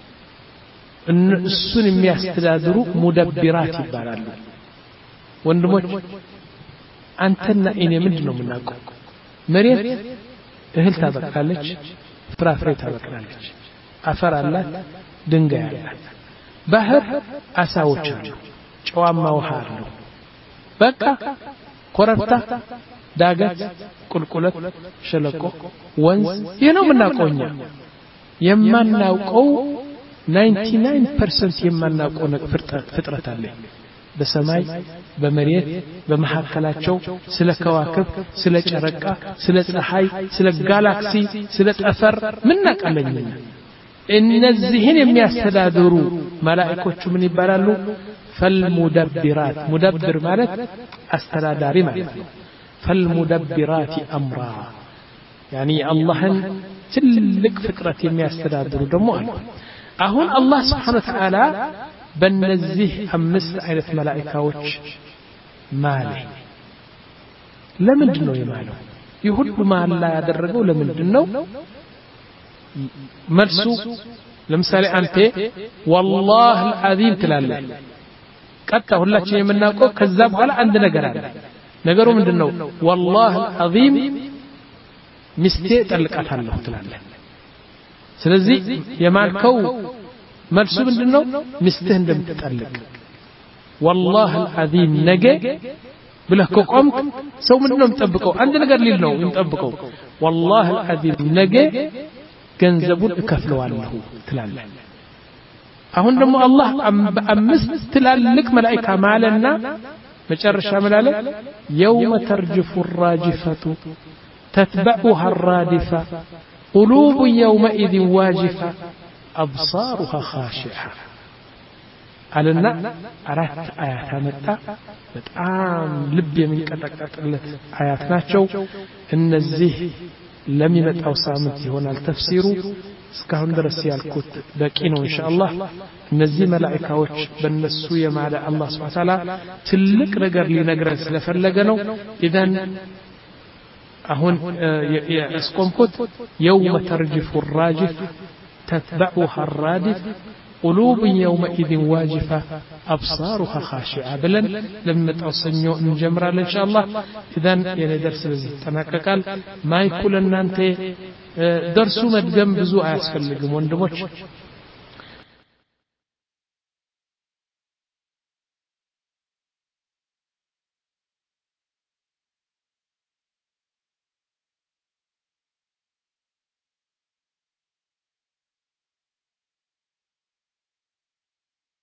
እሱን የሚያስተዳድሩ ሙደብራት ይባላሉ ወንድሞች አንተና እኔ ምንድነው የምናውቀው መሬት እህል ታበቅላለች ፍራፍሬ ታበቅላለች አፈር አላት ድንጋይ አላት ባህር አሳዎች አሉ ጨዋማ ውሃ አሉ በቃ ኮረብታ ዳገት ቁልቁለት ሸለቆ ወንዝ ይሄ ነው የምናውቀውኛ የማናውቀው ninety nine percent የማናውቀው ፍጥረት አለ በሰማይ በመሬት በመሐከላቸው ስለ ከዋክብ ስለ ጨረቃ ስለ ፀሐይ ስለ ጋላክሲ ስለ ጠፈር ምን እናውቃለን እነዚህን የሚያስተዳድሩ መላእክቶቹ ምን ይባላሉ ፈልሙደብራት ሙደብር ማለት አስተዳዳሪ ማለት ነው فالمدبرات أمرا يعني الله تلك فكرة يمي استدادر دموه أهون الله سبحانه وتعالى بنزيه أمس عينة ملائكة وش ماله لمن دنو يماله يهد ما لا يدرقه لمن دنو مرسو لمثال أنت والله العظيم تلالله قد تقول لك شيء منكو كذاب ولا عندنا قرار ነገሩ ምንድነው والله العظيم ሚስቴ ጠልቃታለሁ ትላለህ ስለዚህ የማልከው መልሱ ምንድነው ሚስትህ እንደምትጠልቅ والله العظيم ነገ ብለህ ከቆምክ ሰው ምንድነው የሚጠብቀው አንድ ነገር ሊል ነው የሚጠብቀው والله العظيم نجي ገንዘቡን እከፍለዋለሁ ትላለህ አሁን ደግሞ አላህ አምስት ትላልቅ መላእክት ማለና መጨረሻ መላለ يوم ترجف الراجفة تتبعها الرادفة قلوب يومئذ واجفة أبصارها خاشعة علىنا أرات آيات متى بتعام لب من كتكتلت آيات ناتشو إن الزه لم يمتعو سامتي هنا التفسير እስካሁን ድረስ ያልኩት በቂ ነው ኢንሻአላህ እነዚህ መላእክቶች በእነሱ የማለ አላህ Subhanahu Ta'ala ትልቅ ነገር ሊነግረን ስለፈለገ ነው ኢዳን አሁን ያስቆምኩት يوم ترجف الراجف تتبعها الرادف قلوب يومئذ واجفة أبصارها خاشعة بلن لما توصنيو نجمرال إن شاء الله إذن يعني درس بزي تناككال ما يكون أن أنت درسو مدقم بزو آيات فلقم وندموش